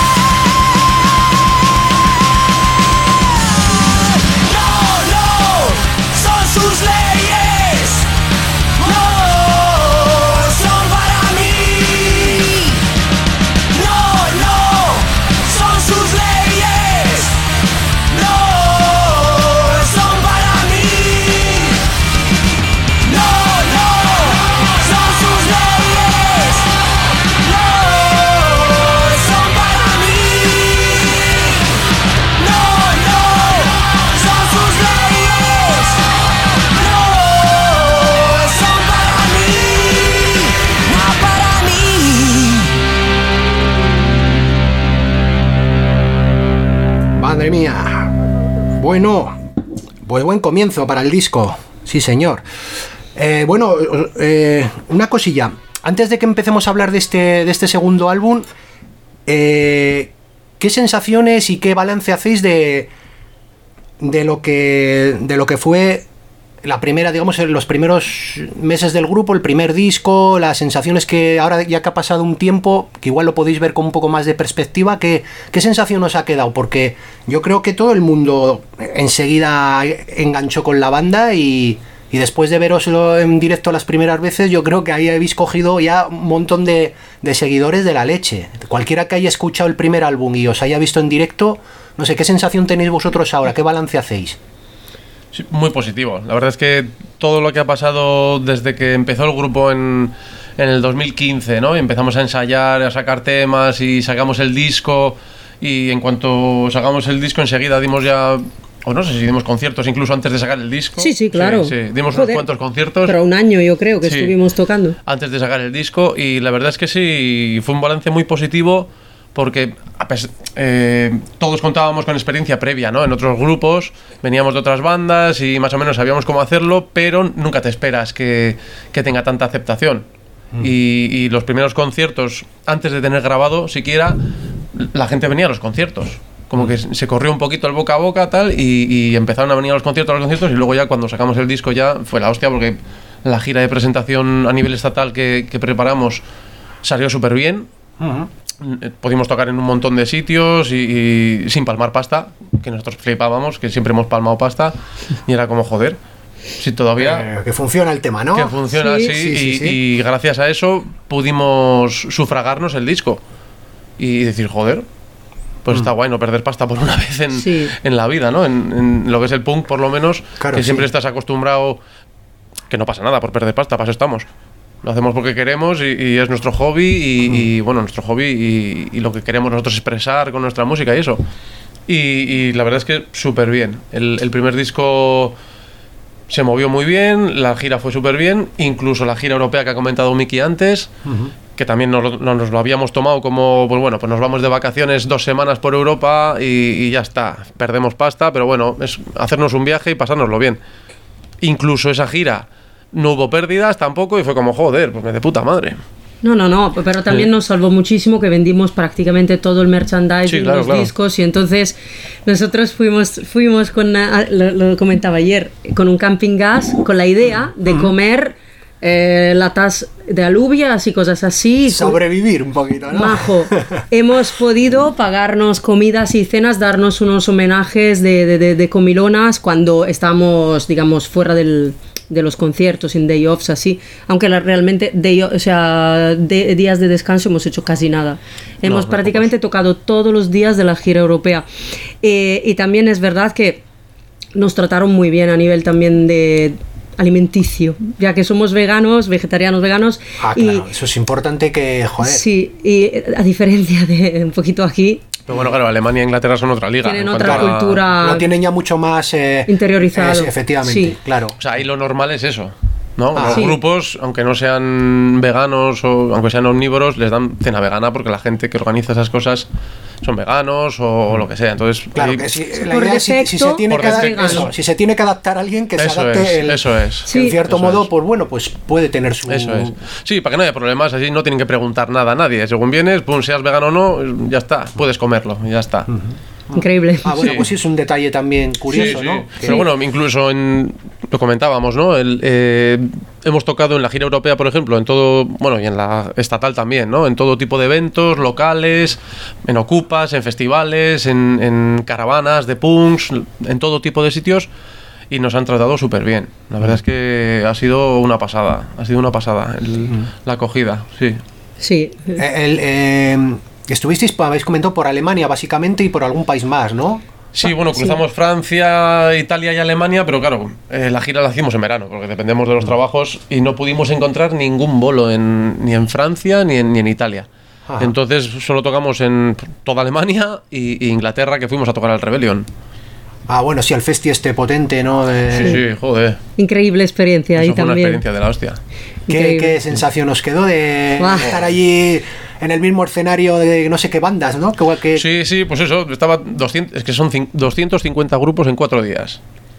No, no, son sus leyes. No, son para mí. No, no, son sus leyes. No, son para mí. No, no, son sus leyes. No, son para mí. No, no, son sus leyes. No, son para mí. No para mí. Madre mía. Bueno, pues buen comienzo para el disco. Sí, señor. Eh, bueno, eh, una cosilla. Antes de que empecemos a hablar de este, de este segundo álbum, eh, ¿qué sensaciones y qué balance hacéis de, de lo que de lo que fue la primera, digamos, en los primeros meses del grupo, el primer disco, las sensaciones que ahora ya que ha pasado un tiempo, que igual lo podéis ver con un poco más de perspectiva, ¿qué, qué sensación os ha quedado? Porque yo creo que todo el mundo enseguida enganchó con la banda y, y después de veroslo en directo las primeras veces, yo creo que ahí habéis cogido ya un montón de, de seguidores de la leche. Cualquiera que haya escuchado el primer álbum y os haya visto en directo, no sé, ¿qué sensación tenéis vosotros ahora? ¿Qué balance hacéis? Sí, muy positivo. La verdad es que todo lo que ha pasado desde que empezó el grupo en, en el dos mil quince, ¿no? Empezamos a ensayar, a sacar temas y sacamos el disco, y en cuanto sacamos el disco enseguida dimos ya, o no sé si dimos conciertos incluso antes de sacar el disco. Sí, sí, claro. Sí, sí. Dimos Joder, unos cuantos conciertos. Pero un año yo creo que Sí. estuvimos tocando. Antes de sacar el disco, y la verdad es que sí, fue un balance muy positivo porque a pes- eh, todos contábamos con experiencia previa, ¿no? En otros grupos, veníamos de otras bandas y más o menos sabíamos cómo hacerlo, pero nunca te esperas que, que tenga tanta aceptación. Mm. Y, y los primeros conciertos, antes de tener grabado siquiera, la gente venía a los conciertos. Como que se corrió un poquito el boca a boca tal y, y empezaron a venir a los conciertos, a los conciertos, y luego ya cuando sacamos el disco ya fue la hostia, porque la gira de presentación a nivel estatal que, que preparamos salió súper bien. Uh-huh. Pudimos tocar en un montón de sitios y, y sin palmar pasta, que nosotros flipábamos, que siempre hemos palmado pasta, y era como, joder, si todavía... Eh, que funciona el tema, ¿no? Que funciona Sí, así, sí, sí, y, sí. y gracias a eso pudimos sufragarnos el disco y decir, joder, pues mm. está guay no perder pasta por una vez en, sí. en la vida, ¿no? En, en lo que es el punk, por lo menos, claro, que sí. siempre estás acostumbrado, que no pasa nada por perder pasta, para eso estamos. Lo hacemos porque queremos y, y es nuestro hobby y, mm. y bueno, nuestro hobby y, y lo que queremos nosotros expresar con nuestra música y eso. Y, y la verdad es que súper bien. El, el primer disco se movió muy bien, la gira fue súper bien, incluso la gira europea que ha comentado Miki antes, uh-huh. que también nos, nos, nos lo habíamos tomado como, pues bueno, pues nos vamos de vacaciones dos semanas por Europa y, y ya está, perdemos pasta, pero bueno, es hacernos un viaje y pasárnoslo bien. Incluso esa gira no hubo pérdidas tampoco y fue como, joder, pues de puta madre. No, no, no, pero también sí. nos salvó muchísimo que vendimos prácticamente todo el merchandising, sí, claro, los claro. discos, y entonces nosotros fuimos, fuimos con, lo, lo comentaba ayer, con un camping gas, con la idea de comer eh, latas de alubias y cosas así. Sobrevivir un poquito, ¿no? Majo. Hemos podido pagarnos comidas y cenas, darnos unos homenajes de, de, de, de comilonas cuando estábamos, digamos, fuera del... de los conciertos, en day offs, así, aunque la, realmente day, o sea, de, días de descanso hemos hecho casi nada. Hemos no, prácticamente no tocado todos los días de la gira europea. Eh, y también es verdad que nos trataron muy bien a nivel también de alimenticio, ya que somos veganos, vegetarianos veganos. Ah, y, claro, eso es importante que, joder. Sí, y a diferencia de un poquito aquí, pero bueno, claro, Alemania e Inglaterra son otra liga. Tienen otra cultura. Lo tienen ya mucho más eh, interiorizado. Es, efectivamente, sí. claro. O sea, ahí lo normal es eso, ¿no? Ah, los sí. grupos, aunque no sean veganos o aunque sean omnívoros, les dan cena vegana porque la gente que organiza esas cosas son veganos o, o lo que sea. Entonces, claro, ahí, que si, la por idea defecto, es si, si, se tiene que defecto, eso, si se tiene que adaptar a alguien que eso se adapte es, el, eso es. en Sí, cierto eso modo, es. pues bueno, pues puede tener su... Eso es. Sí, para que no haya problemas, así no tienen que preguntar nada a nadie. Según vienes, pum, seas vegano o no, ya está, puedes comerlo, ya está. Uh-huh. increíble. Ah, bueno, Sí. pues sí, es un detalle también curioso, Sí, sí. ¿no? Que- Pero bueno, incluso en. Lo comentábamos, ¿no? El, eh, hemos tocado en la gira europea, por ejemplo, en todo. Bueno, y en la estatal también, ¿no? En todo tipo de eventos locales, en ocupas, en festivales, en, en caravanas de punks, en todo tipo de sitios. Y nos han tratado súper bien. La verdad es que ha sido una pasada. Ha sido una pasada el- la acogida, sí. Sí, Eh, el, eh, estuvisteis, habéis comentado, por Alemania básicamente y por algún país más, ¿no? Sí, bueno, cruzamos Francia, Italia y Alemania, pero claro, eh, la gira la hicimos en verano, porque dependemos de los trabajos y no pudimos encontrar ningún bolo en, ni en Francia ni en, ni en Italia. Ajá. Entonces solo tocamos en toda Alemania y, y Inglaterra, que fuimos a tocar al Rebellion. Ah, bueno, sí, al festi este potente, ¿no? De- Sí, sí, joder. increíble experiencia ahí Eso fue una también. experiencia de la hostia. ¿Qué, Increíble. qué sensación os quedó de Buah. estar allí en el mismo escenario de no sé qué bandas, ¿no? Que, que- Sí, sí, pues eso, estaba doscientos, es que son cin- doscientos cincuenta grupos en cuatro días.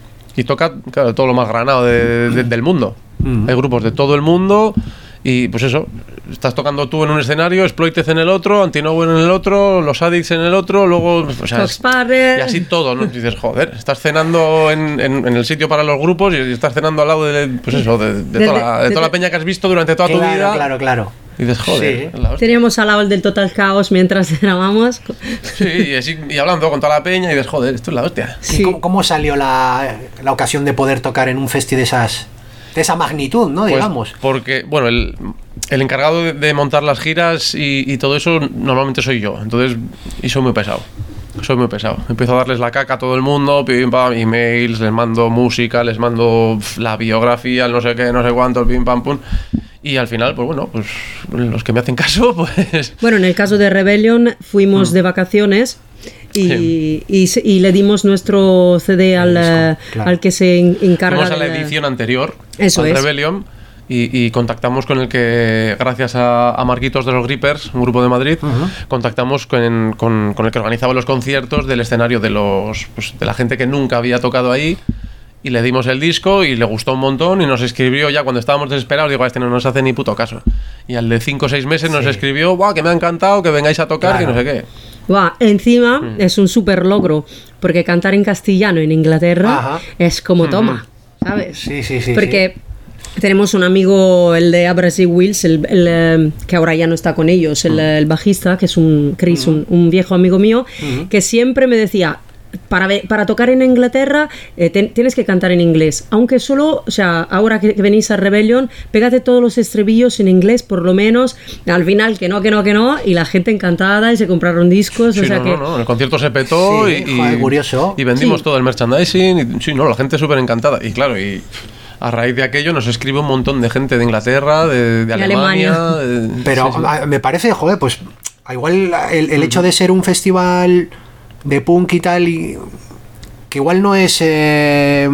Y toca, claro, todo lo más granado de- de- del mundo. Mm. Hay grupos de todo el mundo y pues eso, estás tocando tú en un escenario, Exploited en el otro, Antinowhere en el otro, Los Addicts en el otro, luego... O sea, Fox es- Parter. y así todo, ¿no? Y dices, joder, estás cenando en, en- en el sitio para los grupos y estás cenando al lado de, pues eso, de, de De- toda, la, de de- toda la peña que has visto durante toda tu claro, vida. claro, claro. Y dices, joder, Sí. es la hostia. Teníamos al lado el del Total Chaos mientras grabamos. Sí, y, así- y hablando con toda la peña y dices, joder, esto es la hostia. ¿Y Sí. cómo, cómo salió la, la ocasión de poder tocar en un festi de esas de esa magnitud, ¿no? Pues, Digamos. porque, bueno, el, el encargado de, de montar las giras y, y todo eso normalmente soy yo. Entonces, y soy muy pesado. Soy muy pesado. Empiezo a darles la caca a todo el mundo, pim, pam, emails, les mando música, les mando pf, la biografía, el no sé qué, no sé cuánto, el pim, pam, pum. Y al final, pues bueno, pues los que me hacen caso, pues... Bueno, en el caso de Rebellion fuimos de vacaciones y, Sí. y se- y le dimos nuestro C D al, El disco, eh, claro. al que se en- encarga Fuimos a la del- edición anterior, Eso al es. Rebellion, y, y contactamos con el que, gracias a, a Marquitos de los Grippers, un grupo de Madrid, contactamos con, con- con el que organizaba los conciertos del escenario de los pues, de la gente que nunca había tocado ahí. Y le dimos el disco y le gustó un montón y nos escribió ya cuando estábamos desesperados. Digo, a este no nos hace ni puto caso. Y al de cinco o seis meses nos Sí. escribió, ¡guau, que me ha encantado, que vengáis a tocar, Claro. que no sé qué! Buah, encima Mm. es un súper logro, porque cantar en castellano en Inglaterra Ajá. es como toma, ¿sabes? Sí, sí, sí. Porque tenemos un amigo, el de Abrasive Wheels, el, el, eh, que ahora ya no está con ellos, el, el bajista, que es un Chris, un, un viejo amigo mío, que siempre me decía, para, ve- para tocar en Inglaterra eh, ten- tienes que cantar en inglés, aunque solo, o sea, ahora que, que venís a Rebellion, pégate todos los estribillos en inglés, por lo menos, al final que no, que no, que no, y la gente encantada y se compraron discos, o Sí, sea no, que... no, no, el concierto se petó Sí, y, y- joder, curioso. y vendimos Sí. todo el merchandising. Y, sí, no, la gente súper encantada. Y claro, y a raíz de aquello nos escribe un montón de gente de Inglaterra, de, de De Alemania. Alemania. de- Pero sí, sí. a- me parece, joder, pues igual el, el hecho de ser un festival de punk y tal, y, que igual no es eh,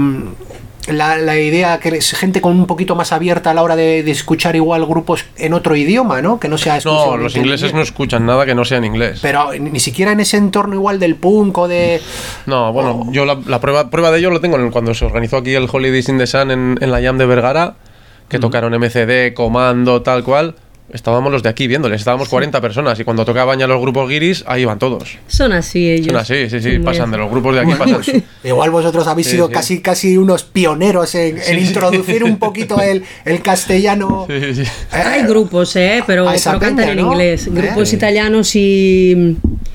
la, la idea, que es gente con un poquito más abierta a la hora de, de escuchar igual grupos en otro idioma, ¿no? Que no sea No, exclusivamente los en ingleses no inglés. escuchan nada que no sea en inglés. Pero ni siquiera en ese entorno igual del punk o de... No, bueno, yo la, la prueba, prueba de ello lo tengo en- cuando se organizó aquí el Holidays in the Sun en, en la Jam de Vergara, que tocaron M C D, Comando, tal cual. Estábamos los de aquí viéndoles, estábamos cuarenta personas y cuando tocaban ya los grupos guiris, ahí iban todos. Son así ellos. Son así, sí, sí, Son muy pasan así. de los grupos de aquí, Bueno, pasan. pues, igual vosotros habéis Sí, sido sí. casi casi unos pioneros en, en introducir un poquito el, el castellano. Sí, sí, sí. eh, Hay grupos, ¿eh? Pero, a esa pero cantan peña, en ¿no? inglés. ¿Eh? Grupos italianos y...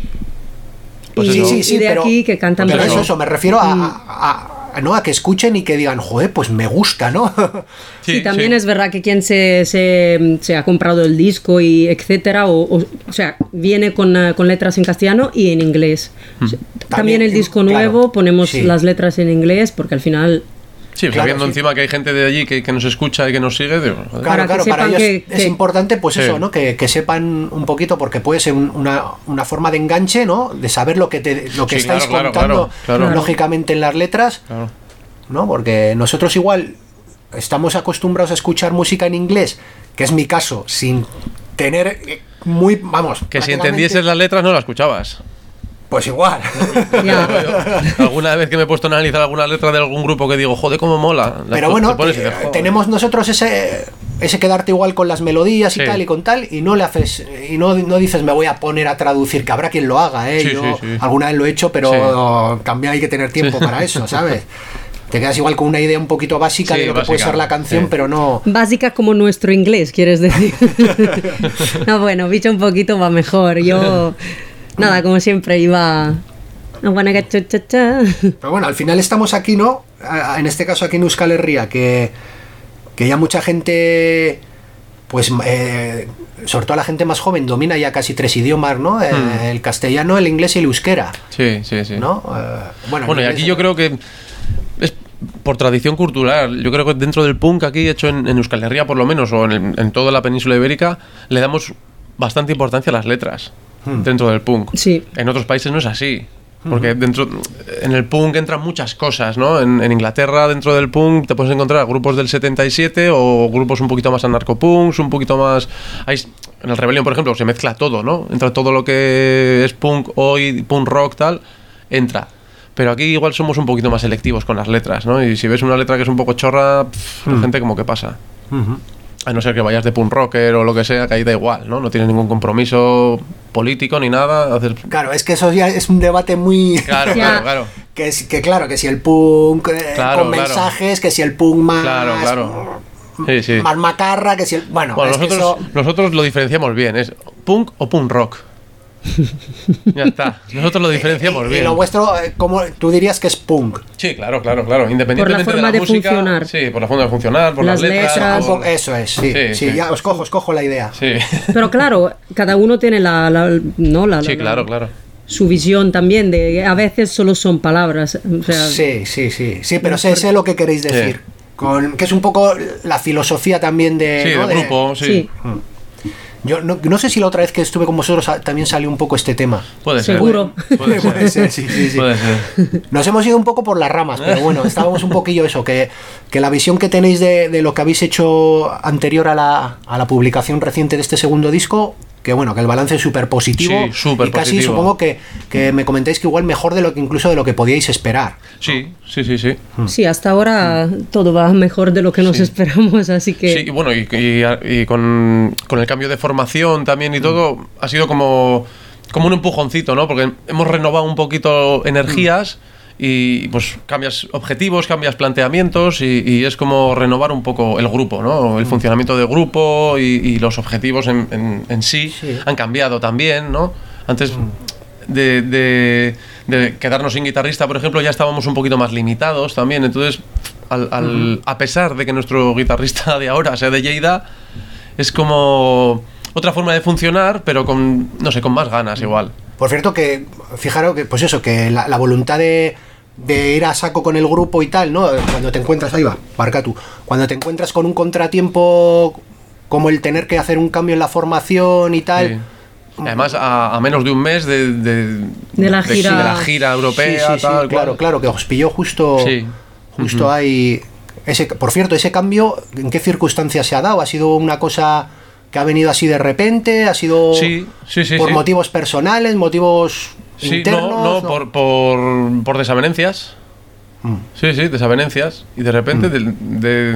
Pues y, eso. Sí, sí, sí, y de pero, aquí que cantan pero Pues eso, eso. eso, me refiero a, a- a- ¿no? a que escuchen y que digan, joder, pues me gusta, ¿no? Sí, también es verdad que quien se, se, se ha comprado el disco y etcétera, o, o, o sea, viene con, eh, con letras en castellano y en inglés. O sea, también, También, el disco claro, nuevo ponemos sí. las letras en inglés porque al final... Sí, Claro, sabiendo sí. encima que hay gente de allí que, que nos escucha y que nos sigue, digo, joder. Claro, Para que claro, para sepan ellos que- es que- importante, pues Sí. eso, ¿no? Que, que sepan un poquito, porque puede ser un- una, una forma de enganche, ¿no? De saber lo que te, lo que Sí, estáis claro, claro, contando, claro, claro. lógicamente en las letras, Claro. ¿no? Porque nosotros igual estamos acostumbrados a escuchar música en inglés, que es mi caso, sin tener eh, muy, vamos, Que si prácticamente- entendieses las letras no las escuchabas. pues igual. Ya. Alguna vez que me he puesto a analizar alguna letra de algún grupo que digo, joder, cómo mola. La Pero po- bueno, te pones y eh, dices, joder. tenemos nosotros ese ese quedarte igual con las melodías y Sí. tal y con tal, y no le haces, y no, no dices me voy a poner a traducir, que habrá quien lo haga, ¿eh? Sí, Yo sí, sí. alguna vez lo he hecho, pero también hay que tener tiempo Sí. para eso, ¿sabes? Te quedas igual con una idea un poquito básica Sí, de lo que puede básica, ser la canción, sí. pero no... Básica como nuestro inglés, quieres decir. No, bueno, bicho un poquito va mejor. Yo, nada, como siempre iba... I wanna get cha, cha, cha. Pero bueno, al final estamos aquí, ¿no? A- En este caso aquí en Euskal Herria, que, que ya mucha gente, pues, eh, sobre todo la gente más joven, domina ya casi tres idiomas, ¿no? Eh, Hmm. El castellano, el inglés y el euskera, Sí, sí, sí. ¿no? Eh, bueno, Bueno, y el aquí inglés- yo creo que es por tradición cultural. Yo creo que dentro del punk aquí, hecho en, en Euskal Herria por lo menos, o en, el- en toda la península ibérica, le damos bastante importancia a las letras Hmm. dentro del punk. Sí. En otros países no es así. Porque dentro en el punk entran muchas cosas, ¿no? En, en Inglaterra, dentro del punk, te puedes encontrar grupos del setenta y siete o grupos un poquito más anarcopunks, un poquito más... Hay, en el Rebellion, por ejemplo, se mezcla todo, ¿no? Entra todo lo que es punk hoy, punk rock, tal, entra. Pero aquí igual somos un poquito más selectivos con las letras, ¿no? Y si ves una letra que es un poco chorra, pff, la gente como que pasa. Ujú. A no ser que vayas de punk rocker o lo que sea, que ahí da igual, ¿no? No tienes ningún compromiso político ni nada. Haces... Claro, es que eso ya es un debate muy... Claro, Ya. claro, claro. que, es, que claro, que si el punk eh, Claro, con claro. mensajes, que si el punk más... Claro, claro. Sí, sí. Más macarra, que si el... Bueno, Bueno, es que nosotros, eso- nosotros lo diferenciamos bien, es punk o punk rock. Ya está, nosotros lo diferenciamos y, y bien. lo vuestro, eh, ¿cómo tú dirías que es punk? Sí, claro, claro, claro. Independientemente Por la forma de la de música, funcionar. sí, por la forma de funcionar, por las, Las letras. Un poco- eso es, sí, sí, Sí, sí. ya os cojo, os cojo la idea. Sí, Pero claro, cada uno tiene la, la- no, la, la- sí, la- claro, claro. su visión también de a veces solo son palabras. O sea, Sí, sí, sí, sí, pero sé, sé lo que queréis decir. Con, que es un poco la filosofía también de... Sí, ¿no? de de- grupo, sí. sí. Yo no, no sé si la otra vez que estuve con vosotros ah, también salió un poco este tema. Puede ser. Seguro. Puede ser. Puede ser, sí, sí, sí. Puede ser. Nos hemos ido un poco por las ramas, pero bueno, estábamos un poquillo eso, que, que la visión que tenéis de, de lo que habéis hecho anterior a la, a la publicación reciente de este segundo disco, que bueno, que el balance es súper positivo. Sí, súper y casi positivo. supongo que, que me comentáis que igual mejor de lo que incluso de lo que podíais esperar. Sí, sí, sí, sí. Sí, hasta ahora todo va mejor de lo que nos Sí. esperamos, así que... Sí, y bueno, y, y- y con, con el cambio de formación también y todo, ha sido como, como un empujoncito, ¿no? Porque hemos renovado un poquito energías y pues cambias objetivos, cambias planteamientos y, y es como renovar un poco el grupo, ¿no? El funcionamiento del grupo y, y los objetivos en, en- en sí, Sí. han cambiado también, ¿no? Antes de, de- de quedarnos sin guitarrista, por ejemplo, ya estábamos un poquito más limitados también, entonces al, al- a pesar de que nuestro guitarrista de ahora sea de Lleida, es como otra forma de funcionar, pero con, no sé, con más ganas igual. Por cierto, que fijaros que, pues eso, que la, la voluntad de, de ir a saco con el grupo y tal, ¿no? Cuando te encuentras, ahí va, marca tú, cuando te encuentras con un contratiempo como el tener que hacer un cambio en la formación y tal. Sí. Además, a, a menos de un mes de, de, De la gira. de la gira europea, Sí, sí, sí, tal, claro, cual. claro, que os pilló justo, Sí. justo Ujú. ahí. Ese, por cierto, ese cambio, ¿en qué circunstancias se ha dado? ¿Ha sido una cosa que ha venido así de repente? ¿Ha sido Sí, sí, sí, por sí. motivos personales, motivos Sí, internos? no, no, por, por, por desavenencias. Mm. Sí, sí, desavenencias. Y de repente, de, de,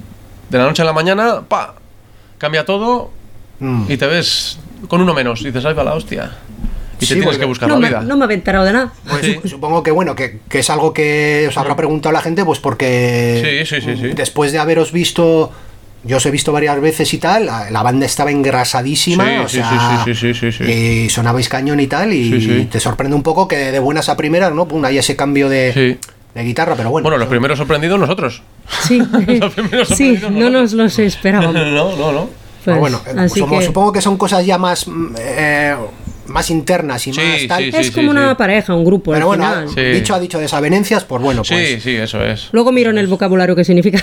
de la noche a la mañana, pa, cambia todo Mm. y te ves con uno menos. Y dices, ay, va la hostia. Y te Sí, tienes porque- que buscar no, la me, vida. no me había enterado de nada. Pues Sí. sup- supongo que bueno, que, que es algo que os habrá preguntado la gente, pues porque Sí, sí, sí, sí. después de haberos visto, yo os he visto varias veces y tal, la, la banda estaba engrasadísima, Sí, o sí, sea, sí, sí, sí, sí, sí. y sonabais cañón y tal, y Sí, sí. te sorprende un poco que de buenas a primeras, ¿no? Pum, hay ese cambio de, Sí. de guitarra, pero bueno. Bueno, los primeros sorprendidos nosotros. Sí, Los primeros sí, sorprendidos no nos nosotros. los esperábamos. no, no, no. Pues, Pero bueno, eh, así supongo, que supongo que son cosas ya más mm, eh, más internas y Sí, más tal. sí, es sí, como sí, una sí. pareja, un grupo Pero al bueno, final. Sí. dicho ha dicho desavenencias, pues bueno, pues Sí, sí, eso es. Luego miro en el vocabulario qué significa.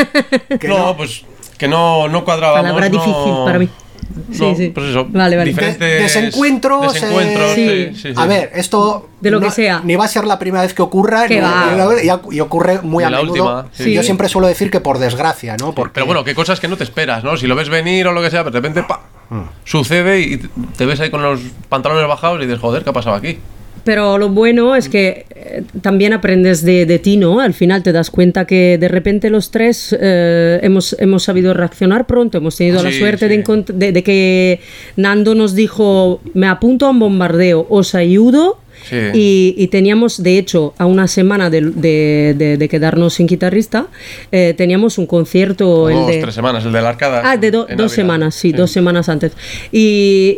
que no, no. pues que no, no cuadrábamos. Palabra no- difícil para mí. Sí, no, sí. Pues eso. Vale, vale. Diferentes De- desencuentros, desencuentros, eh, sí, sí, sí. A ver, esto De lo no- que sea. ni va a ser la primera vez que ocurra, Que ni- va. ni- y, y ocurre muy Ni a la menudo. última, sí. Yo siempre suelo decir que por desgracia, ¿no? Porque, Pero bueno, que cosas que no te esperas, ¿no? Si lo ves venir o lo que sea, pero de repente, pa, Mm. sucede y te ves ahí con los pantalones bajados y dices, joder, ¿qué ha pasado aquí? pero lo bueno es que eh, también aprendes de, de ti, ¿no? Al final te das cuenta que de repente los tres eh, hemos, hemos sabido reaccionar pronto, hemos tenido la Sí, suerte sí. de, encont- de, de que Nando nos dijo, me apunto a un bombardeo, os ayudo. Sí. Y, y teníamos, de hecho, a una semana de, de, de- de quedarnos sin guitarrista, eh, teníamos un concierto... el Dos, de, tres semanas, el de la Arcada. Ah, de do- en dos Ávila. semanas, sí, dos semanas antes. Y,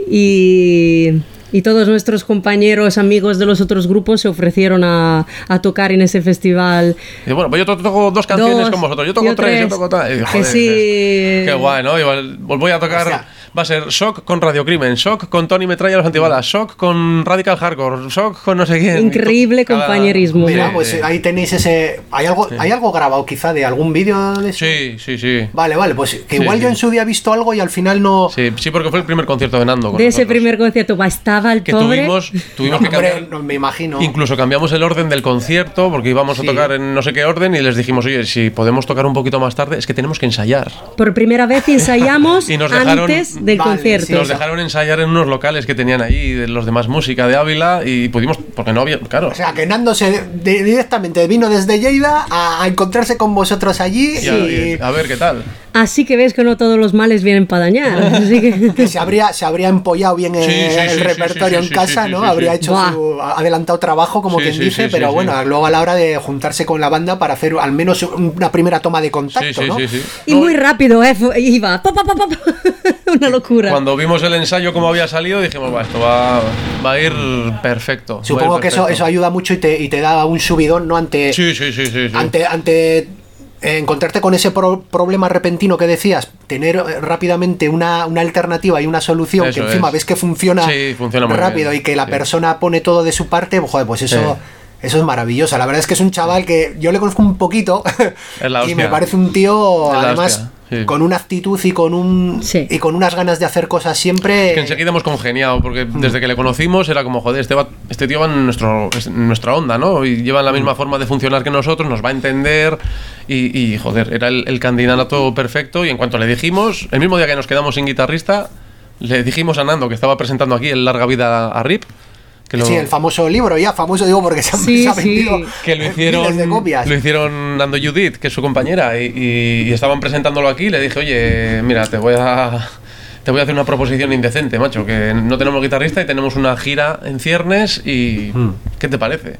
y, y todos nuestros compañeros, amigos de los otros grupos se ofrecieron a, a tocar en ese festival. Y bueno, pues yo to- toco dos canciones Dos, con vosotros. Yo yo toco tres, yo tres. toco tal. Y digo, Que joder, sí. es- Qué guay, ¿no? Igual, os voy a tocar. O sea, va a ser Shock con Radio Crimen, Shock con Tony Metralla los Antibalas, Shock con Radical Hardcore, Shock con no sé quién. Increíble Cada- compañerismo. Mira, Sí, pues sí. ahí tenéis ese... ¿Hay algo, ¿hay algo grabado quizá de algún vídeo de eso? Sí, sí, sí. Vale, vale, pues que Sí, igual sí. yo en su día he visto algo y al final no... Sí, sí, porque fue el primer concierto de Nando. con De ese nosotros. primer concierto, va, estaba el que pobre. tuvimos, tuvimos No, que hombre, cambiar. no me imagino. Incluso cambiamos el orden del concierto porque íbamos Sí. a tocar en no sé qué orden y les dijimos, oye, si podemos tocar un poquito más tarde, es que tenemos que ensayar. Por primera vez ensayamos Y nos dejaron- antes del Vale, concierto. sí, Nos dejaron ensayar en unos locales que tenían ahí, de los demás música de Ávila, y pudimos, porque no había, claro. O sea, que Nando se de- directamente vino desde Lleida a, a encontrarse con vosotros allí y a, y y a ver qué tal. Así que ves que no todos los males vienen para dañar. Así que... que se habría, se habría empollado bien el, Sí, sí, el sí, sí, repertorio sí, en sí, casa, sí, ¿no? sí, habría sí. hecho Buah. su adelantado trabajo, como Sí, quien sí, dice, sí, pero sí, bueno, sí. luego a la hora de juntarse con la banda para hacer al menos una primera toma de contacto, Sí, sí, ¿no? sí, sí. Y No, muy rápido, ¿eh? Fu- Iba. Pa, pa, pa, pa, pa. Una locura. Cuando vimos el ensayo como había salido, dijimos, va, esto va, va a ir perfecto. va a ir Supongo que eso, perfecto. eso ayuda mucho y te, y te da un subidón, ¿no? Ante, Sí, sí, sí, sí. sí. ante, ante eh, encontrarte con ese pro- problema repentino que decías, tener eh, rápidamente una, una alternativa y una solución Eso que encima es. ves que funciona, Sí, funciona muy rápido bien, y que la sí. persona pone todo de su parte, joder, pues eso... Sí. Eso es maravilloso. La verdad es que es un chaval que yo le conozco un poquito Es la y hostia. me parece un tío, Es la además, hostia, sí. con una actitud y con un Sí. y con unas ganas de hacer cosas siempre. Que enseguida hemos congeniado, porque Mm. desde que le conocimos era como, joder, este, va- este tío va en, nuestro, en nuestra onda, ¿no? Y lleva la Mm. misma forma de funcionar que nosotros, nos va a entender y, y, joder, era el, el candidato perfecto y en cuanto le dijimos, el mismo día que nos quedamos sin guitarrista, le dijimos a Nando, que estaba presentando aquí el Larga Vida a Rip, que lo, Sí, el famoso libro, ya famoso digo porque se, ha- Sí, se ha sí. vendido que lo miles hicieron, de copias. lo hicieron Nando y Judith, que es su compañera, y, y- y estaban presentándolo aquí. Le dije, oye, mira, te voy a te voy a hacer una proposición indecente, macho, que no tenemos guitarrista y tenemos una gira en ciernes y Hmm. ¿qué te parece?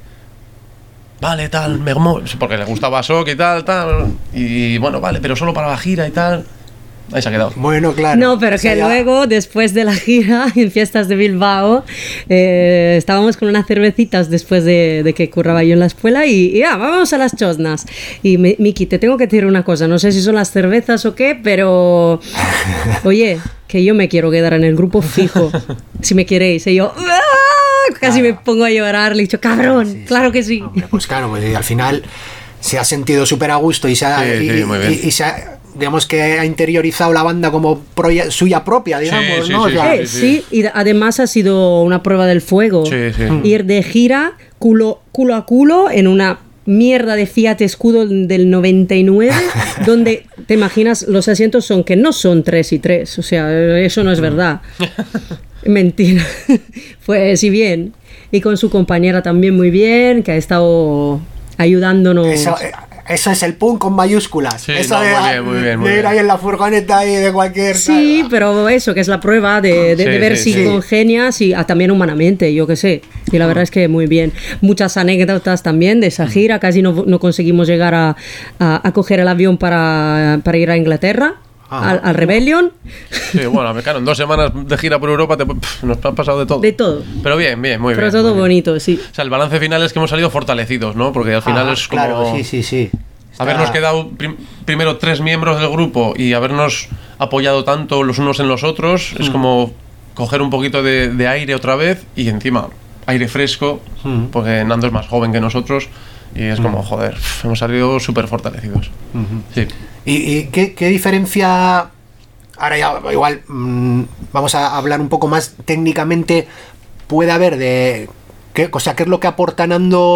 Vale, tal, me mo- porque le gustaba Sok y tal, tal, y bueno, vale, pero solo para la gira y tal. Ahí se ha quedado. Bueno, claro. No, pero O sea, que ya- luego, después de la gira en Fiestas de Bilbao, eh, estábamos con unas cervecitas después de, de que curraba yo en la escuela y, y, ah, vamos a las chosnas. Y me- Miki, te tengo que decir una cosa, no sé si son las cervezas o qué, pero oye, que yo me quiero quedar en el grupo fijo, si me queréis. Y yo, ¡ah! Casi me pongo a llorar, le he dicho, cabrón, claro que sí. Hombre, pues claro, pues y al final se ha sentido súper a gusto y se ha, Sí, y, sí, muy bien. y- y se ha, digamos que ha interiorizado la banda como proye- suya propia, digamos, sí, ¿no? sí, O sea, Eh, sí, y además ha sido una prueba del fuego. Sí, sí. Ir de gira culo, culo a culo en una mierda de Fiat Escudo del noventa y nueve, donde te imaginas los asientos son que no son tres y tres, o sea, eso no es verdad. Mentira. Pues sí, bien. Y con su compañera también muy bien, que ha estado ayudándonos. Eso, eh, eso es el punk con mayúsculas. Sí, eso no, de, muy bien, muy bien, muy de ir bien. ahí en la furgoneta y de cualquier... Sí, pero eso, que es la prueba de, de- Sí, de ver sí, si sí. congenias y ah, también humanamente, yo qué sé. Y la verdad es que muy bien. Muchas anécdotas también de esa gira, casi no, no conseguimos llegar a, a- a coger el avión para, para ir a Inglaterra, Ah. al, al Rebellion, Sí, bueno, claro, en dos semanas de gira por Europa te- pf, nos ha pasado de todo. de todo. Pero bien, bien, muy Pero bien. todo muy bien. bonito, sí. O sea, el balance final es que hemos salido fortalecidos, ¿no? Porque al final Ah, es como claro, sí, sí, sí. Está- habernos quedado prim- primero tres miembros del grupo y habernos apoyado tanto los unos en los otros, es como coger un poquito de, de aire otra vez y encima aire fresco, Mm. porque Nando es más joven que nosotros y es como, joder, pf, hemos salido súper fortalecidos. Sí. ¿Y, y qué, qué diferencia? Ahora ya igual mm, vamos a hablar un poco más técnicamente. Puede haber de qué, o sea, qué es lo que aporta Nando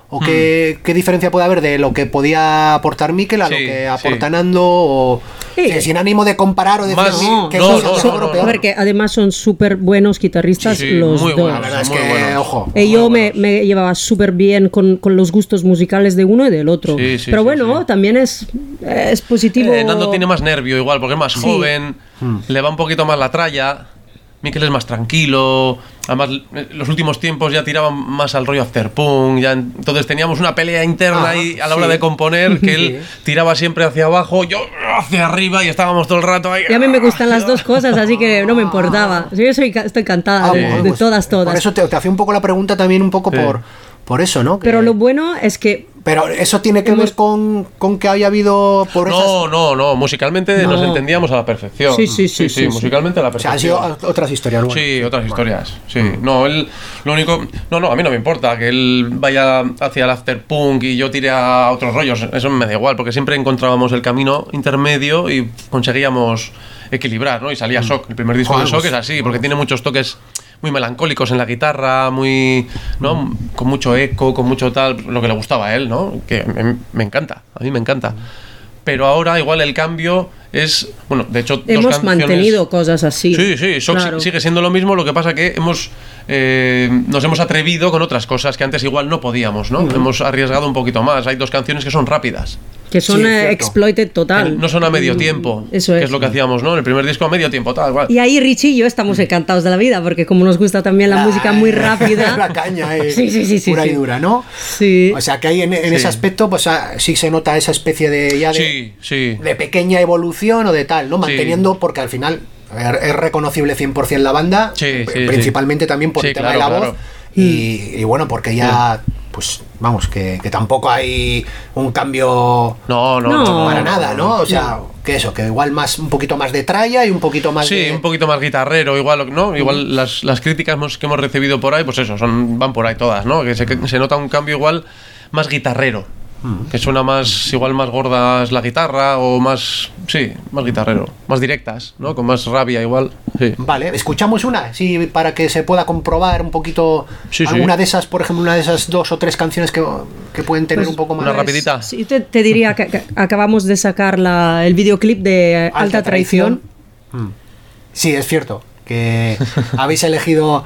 ¿O qué, qué diferencia puede haber de lo que podía aportar Mikel a Sí, lo que sí. aporta Nando? O, Sí. sí, sin ánimo de comparar o decir Más- sí, no, que no, es no, mejor no, o no, peor. A ver, que además son súper buenos guitarristas Sí, sí, los muy dos. buenos. La verdad es Muy que, buenos. ojo. Eh, yo Muy me, buenos. me llevaba súper bien con, con los gustos musicales de uno y del otro. Sí, sí, Pero sí, bueno, sí. también es, es positivo. Eh, Nando tiene más nervio igual, porque es más Sí. joven, le va un poquito más la tralla. Mikel es más tranquilo. Además, eh, los últimos tiempos ya tiraban más al rollo afterpunk. Ya, entonces teníamos una pelea interna Ajá, ahí a la hora sí. de componer, que él tiraba siempre hacia abajo, yo hacia arriba y estábamos todo el rato ahí. Y a mí me gustan las dos cosas, así que no me importaba. Yo soy, ca- estoy encantada Ah, de, bueno, de pues, todas, todas. Por eso te, te hacía un poco la pregunta también, un poco Sí. por, por eso, ¿no? Que- Pero lo bueno es que pero eso tiene que hemos- ver con, con que haya habido por esas- No, no, no. Musicalmente No. nos entendíamos a la perfección. Sí, sí, sí, sí, sí. musicalmente a la O sea, perfección. han sido otras historias. Bueno. Sí, otras historias. Sí, no, él, lo único, no, no, a mí no me importa que él vaya hacia el afterpunk y yo tire a otros rollos. Eso me da igual, porque siempre encontrábamos el camino intermedio y conseguíamos equilibrar, ¿no? Y salía Shock. El primer disco Joder, de Shock pues, es así, porque tiene muchos toques muy melancólicos en la guitarra, muy, ¿no? Con mucho eco, con mucho tal, lo que le gustaba a él, ¿no? Que me, me encanta, a mí me encanta. Pero ahora igual el cambio es, bueno, de hecho dos hemos canciones- mantenido cosas así. Sí, sí, Shock Claro. sigue siendo lo mismo, lo que pasa que hemos eh, nos hemos atrevido con otras cosas que antes igual no podíamos, ¿no? Hemos arriesgado un poquito más. Hay dos canciones que son rápidas, Que son Sí, es eh, cierto. exploited total. que no son a medio tiempo, Eso que es. es lo que hacíamos, ¿no? En el primer disco a medio tiempo, tal, igual. Y ahí Richie y yo estamos encantados de la vida, porque como nos gusta también la Ah, música muy rápida. La caña es Sí, sí, sí, sí, pura sí. y dura, ¿no? Sí. O sea, que hay en, en Sí. ese aspecto, pues ah, sí se nota esa especie de ya de, Sí, sí. de pequeña evolución o de tal, ¿no? Sí. Manteniendo, porque al final es es reconocible cien por ciento la banda, Sí, eh, sí, principalmente también por Sí, el tema claro, de la claro. voz. Y, y bueno, porque ya, pues vamos, que, que tampoco hay un cambio No, no, No. no, no, para no, nada, ¿no? O sea, que eso, que igual más un poquito más de tralla y un poquito más Sí, de... un poquito más guitarrero, igual, ¿no? Igual las, las críticas hemos- que hemos recibido por ahí, pues eso, son, van por ahí todas, ¿no? Que se, que se nota un cambio igual más guitarrero. Que suena más, igual más gordas la guitarra o más, sí, más guitarrero, más directas, ¿no? Con más rabia igual, sí. Vale, escuchamos una, sí, para que se pueda comprobar un poquito Sí, sí. alguna de esas, por ejemplo, una de esas dos o tres canciones que, que pueden tener Pues, un poco más... Una rapidita. Sí, te, te diría que, que acabamos de sacar la- el videoclip de Alta, Traición. Mm. Sí, es cierto, que habéis elegido...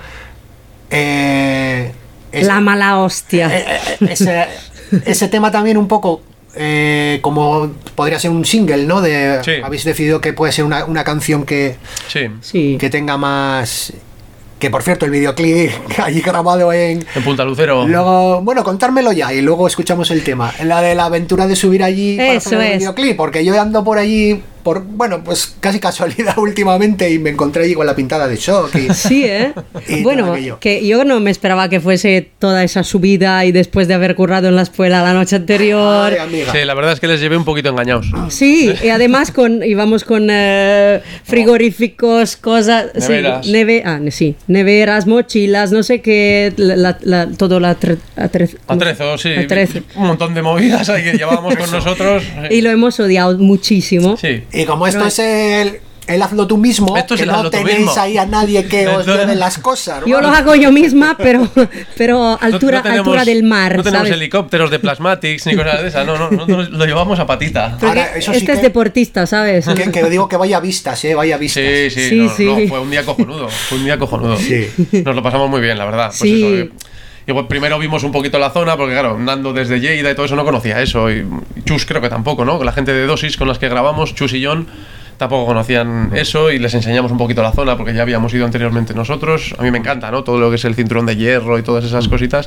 eh, ese- La mala hostia. eh, eh, ese, ese tema también un poco... eh, como podría ser un single, ¿no? De, Sí. Habéis decidido que puede ser una, una canción que, Sí, Sí. que tenga más... Que por cierto, el videoclip allí grabado en... en Punta Lucero. Luego, bueno, contármelo ya y luego escuchamos el tema. La de la aventura de subir allí para Eso hacer el es. videoclip, porque yo ando por allí, por bueno, pues casi casualidad últimamente y me encontré allí con la pintada de Shock. Y, Sí, ¿eh? Y todo Bueno, aquello. que yo no me esperaba que fuese toda esa subida y después de haber currado en la escuela la noche anterior. Ay, amiga. Sí, la verdad es que les llevé un poquito engañados. Sí, y además con íbamos con eh, frigoríficos, cosas, sí, Neveras. neve, ah, sí, neveras, mochilas, no sé qué, la, la- la- todo la tre- atre- Atrezo, sí. atrezo. Un montón de movidas ahí que llevábamos con nosotros. Y lo hemos odiado muchísimo. Sí. Y como esto es el, el hazlo tú mismo, Esto es que el no hazlo tú tenéis mismo. ahí a nadie que os Entonces- lleve las cosas. Yo ¿no? lo hago yo misma, pero, pero altura, No- no tenemos- altura del mar, No tenemos ¿sabes? helicópteros de plasmatics ni cosas de esas. No, no, nosotros lo llevamos a patita. Porque Ahora, eso sí este es que- deportista, ¿sabes? Que, que digo que vaya vistas, eh, vaya vistas. Sí, sí, Sí, no, sí. no, fue un día cojonudo, fue un día cojonudo. Sí. Nos lo pasamos muy bien, la verdad. Pues Sí. eso, eh, igual primero vimos un poquito la zona, porque claro, Nando desde Lleida y todo eso no conocía eso, y Chus creo que tampoco, ¿no? La gente de Dosis con las que grabamos, Chus y John, tampoco conocían eso y les enseñamos un poquito la zona, porque ya habíamos ido anteriormente nosotros. A mí me encanta, ¿no? Todo lo que es el cinturón de hierro y todas esas cositas.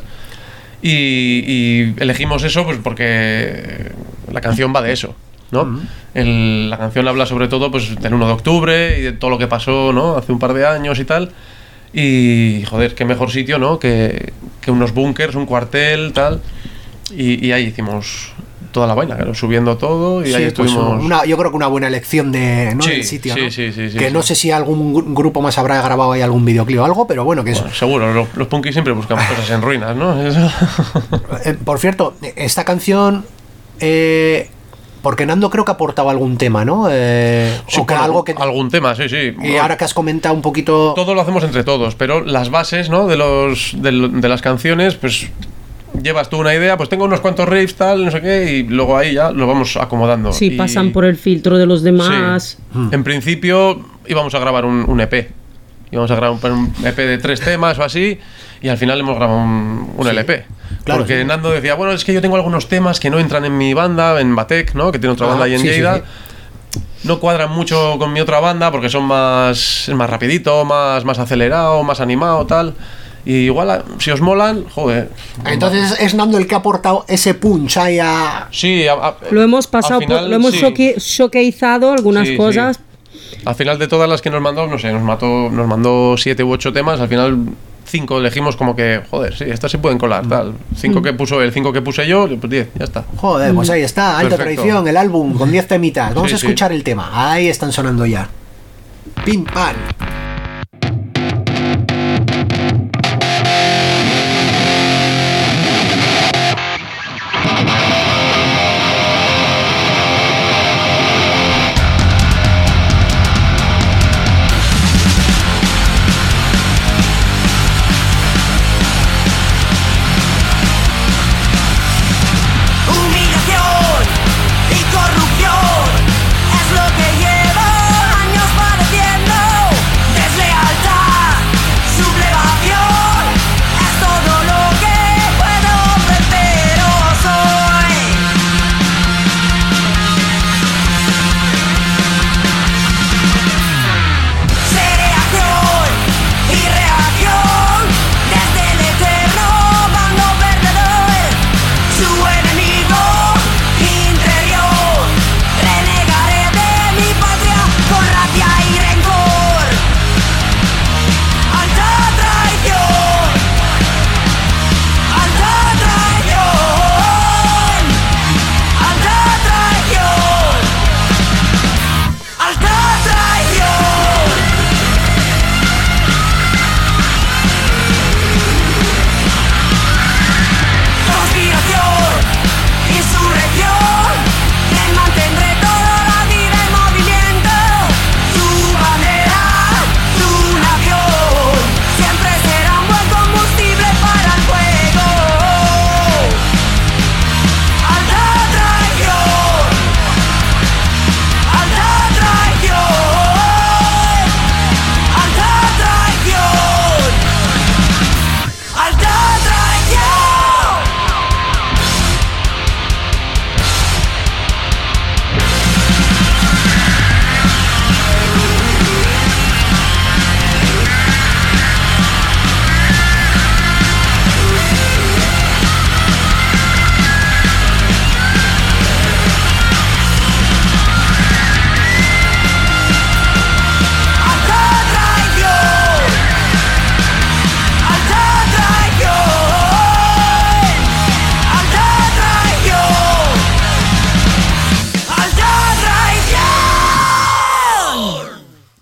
Y, y elegimos eso pues porque la canción va de eso, ¿no? El- la canción habla sobre todo pues del uno de octubre y de todo lo que pasó, ¿no? Hace un par de años y tal. Y joder, qué mejor sitio, ¿no? Que, que unos búnkers, un cuartel, tal. Y, y ahí hicimos toda la vaina, claro, subiendo todo y Sí, ahí pues, estuvimos. una- yo creo que una buena elección de ¿no? Sí, del sitio, sí, ¿no? sí, sí, sí, que sí. no sé si algún gru- grupo más habrá grabado ahí algún videoclip o algo, pero bueno, que Bueno, eso. seguro, los, los punkis siempre buscamos cosas en ruinas, ¿no? Eso. Eh, por cierto, esta canción, eh, porque Nando creo que aportaba algún tema, ¿no? Eh, Sí, o que bueno, algo que algún tema, sí, sí. y ahora que has comentado un poquito. Todo lo hacemos entre todos, pero las bases, ¿no? De los de, lo- de las canciones, pues llevas tú una idea, pues tengo unos cuantos riffs, tal, no sé qué, y luego ahí ya lo vamos acomodando. Sí, y, pasan por el filtro de los demás. Sí. En principio íbamos a grabar un, un E P. Íbamos a grabar un, un E P de tres temas o así, y al final hemos grabado un, un Sí. L P. Claro, Porque sí. Nando decía, bueno, es que yo tengo algunos temas que no entran en mi banda, en Batek, ¿no? Que tiene otra Ah, banda ahí en sí, sí, Lleida. sí. No cuadran mucho con mi otra banda porque son más, es más rapidito, más, más acelerado, más animado, tal. Y igual, a- si os molan, joder. Entonces es Nando el que ha aportado ese punch ahí a... Sí, a- a- Lo hemos pasado, al final, por- lo hemos sí. showque- showcaseado algunas Sí, cosas. sí. Al final de todas las que nos mandó, no sé, nos mató, nos mandó siete u ocho temas, al final cinco elegimos como que, joder, sí, estas se pueden colar, tal. Cinco que puso él, cinco que puse yo, pues diez, ya está. Joder, pues ahí está, Alta Perfecto. Traición, el álbum con diez temitas. Vamos Sí, a escuchar el tema. Ahí están sonando ya. Pim, pam. Humillación y corrupción es lo que llevo años padeciendo. Deslealtad, sublevación es todo lo que puedo ofreceros hoy. Seré acción y reacción desde el eterno bando perdedor. Su enemigo interior, renegaré de mi patria con rabia y rencor. Alta traición, alta traición, alta traición, alta traición. Conspiración, insurrección, me mantendré toda la vida en movimiento. Tu bandera, tu nación, siempre será un buen combustible para el fuego. Alta traición, alta traición, alta traición, alta traición. Alta traición, alta traición, alta traición, alta traición.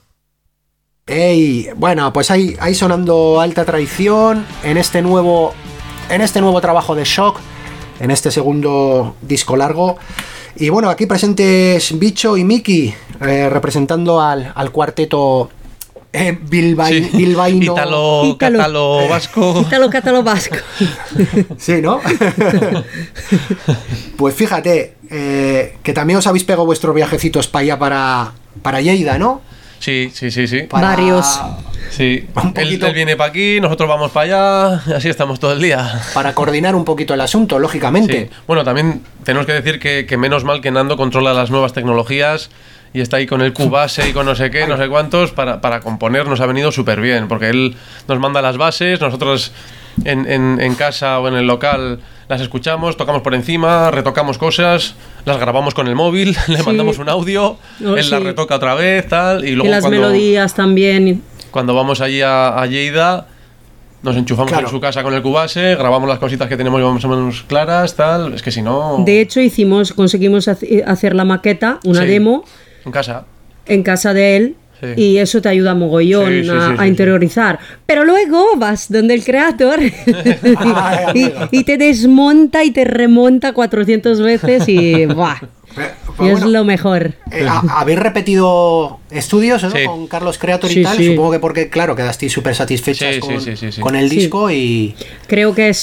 Ey, bueno, pues ahí, ahí sonando Alta Traición en este nuevo en este nuevo trabajo de Shock, en este segundo disco largo. Y bueno, aquí presentes Bicho y Miki, eh, representando al, al cuarteto eh, bilbai- Sí. bilbaíno. Ítalo, Ítalo. catalo, vasco. Ítalo Catalo Vasco. Sí, ¿no? Pues fíjate, eh, que también os habéis pegado vuestros viajecitos para allá, para, para Lleida, ¿no? Sí, sí, sí, sí. Para- Varios. Sí. Un Él, poquito- él viene para aquí, nosotros vamos para allá, y así estamos todo el día. Para coordinar un poquito el asunto, lógicamente. Sí. Bueno, también tenemos que decir que, que menos mal que Nando controla las nuevas tecnologías y está ahí con el Cubase y con no sé qué, no sé cuántos, para, para componer nos ha venido súper bien, porque él nos manda las bases, nosotros en, en, en casa o en el local las escuchamos, tocamos por encima, retocamos cosas, las grabamos con el móvil, le Sí. mandamos un audio, Oh, él las sí. retoca otra vez, tal, y Y luego las cuando, melodías también. cuando vamos allí a, a Lleida, nos enchufamos Claro. en su casa con el Cubase, grabamos las cositas que tenemos más o menos claras, tal, es que si no... De hecho, hicimos, conseguimos hace- hacer la maqueta, una Sí. demo, En casa. en casa de él. Sí. Y eso te ayuda mogollón Sí, sí, a, sí, a sí, interiorizar. Pero luego vas donde el creador Ay, y, amigo. y te desmonta y te remonta cuatrocientas veces y ¡buah! Pero, Y pues es bueno, lo mejor. eh, ha- habéis repetido estudios, ¿no? Sí. Con Carlos Creator y Sí, tal. sí. Supongo que porque, claro, quedasteis súper satisfechas Sí, con, sí, sí, sí, sí. con el Sí. disco y. Creo que es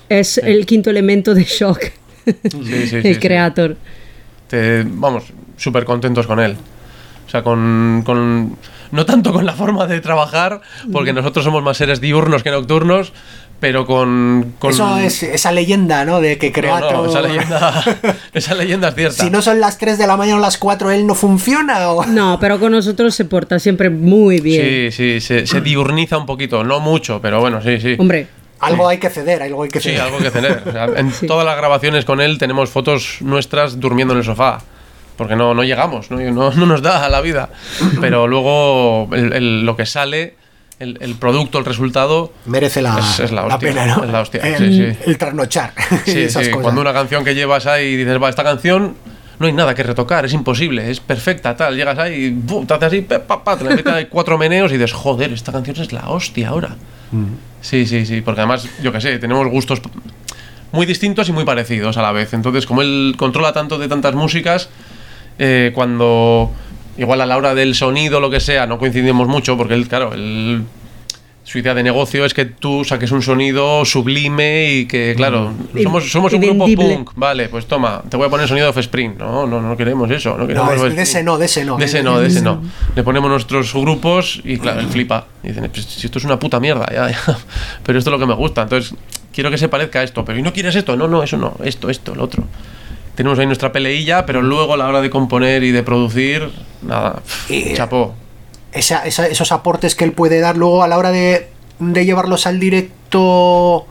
Es el quinto elemento de Shock. Sí, sí, sí, el sí. creador. Te, vamos, súper contentos con él. O sea, con, con... No tanto con la forma de trabajar, porque nosotros somos más seres diurnos que nocturnos, pero con... con... Eso es esa leyenda, ¿no? De que Creator... No, no, esa leyenda, esa leyenda es cierta. Si no son las tres de la mañana o las cuatro, ¿él no funciona? ¿O? No, pero con nosotros se porta siempre muy bien. Sí, sí, se, se diurniza un poquito, no mucho, pero bueno, sí, sí. Hombre, Algo hay que ceder, algo hay que Sí, ceder. algo que tener. O sea, en Sí. todas las grabaciones con él tenemos fotos nuestras durmiendo en el sofá. Porque no, no llegamos, no, no, no nos da la vida. Pero luego el- el- lo que sale, el, el producto, el resultado, Merece la, Es- es la hostia, pena, ¿no? es la hostia, el, sí, sí. el trasnochar. y sí, esas sí, cosas. cuando una canción que llevas ahí y dices, va, esta canción no hay nada que retocar, es imposible, es perfecta, tal. Llegas ahí y ¡bum! Te haces así, pe, pa, pa, te le metes ahí cuatro meneos y dices, joder, esta canción es la hostia ahora. Sí, sí, sí, porque además, yo qué sé, tenemos gustos muy distintos y muy parecidos a la vez. Entonces, como él controla tanto de tantas músicas, eh, cuando igual a la hora del sonido, lo que sea, no coincidimos mucho, porque él, claro, él, su idea de negocio es que tú saques un sonido sublime y que, claro, Y- somos, somos y un grupo vendible. punk, vale, pues toma, te voy a poner sonido de Offspring. No, no, no queremos eso, no queremos No, es- de Offspring. ese no, de ese no. De ese no, de ese no. Le ponemos nuestros grupos y claro, él flipa. Y dicen, pues, si esto es una puta mierda, ya, ya. Pero esto es lo que me gusta. Entonces, quiero que se parezca a esto. Pero ¿y no quieres esto? No, no, eso no. Esto, esto, lo otro. Tenemos ahí nuestra peleilla, pero luego a la hora de componer y de producir, nada, pff, Y- chapó. Esa- esa- esos aportes que él puede dar luego a la hora de, de llevarlos al directo.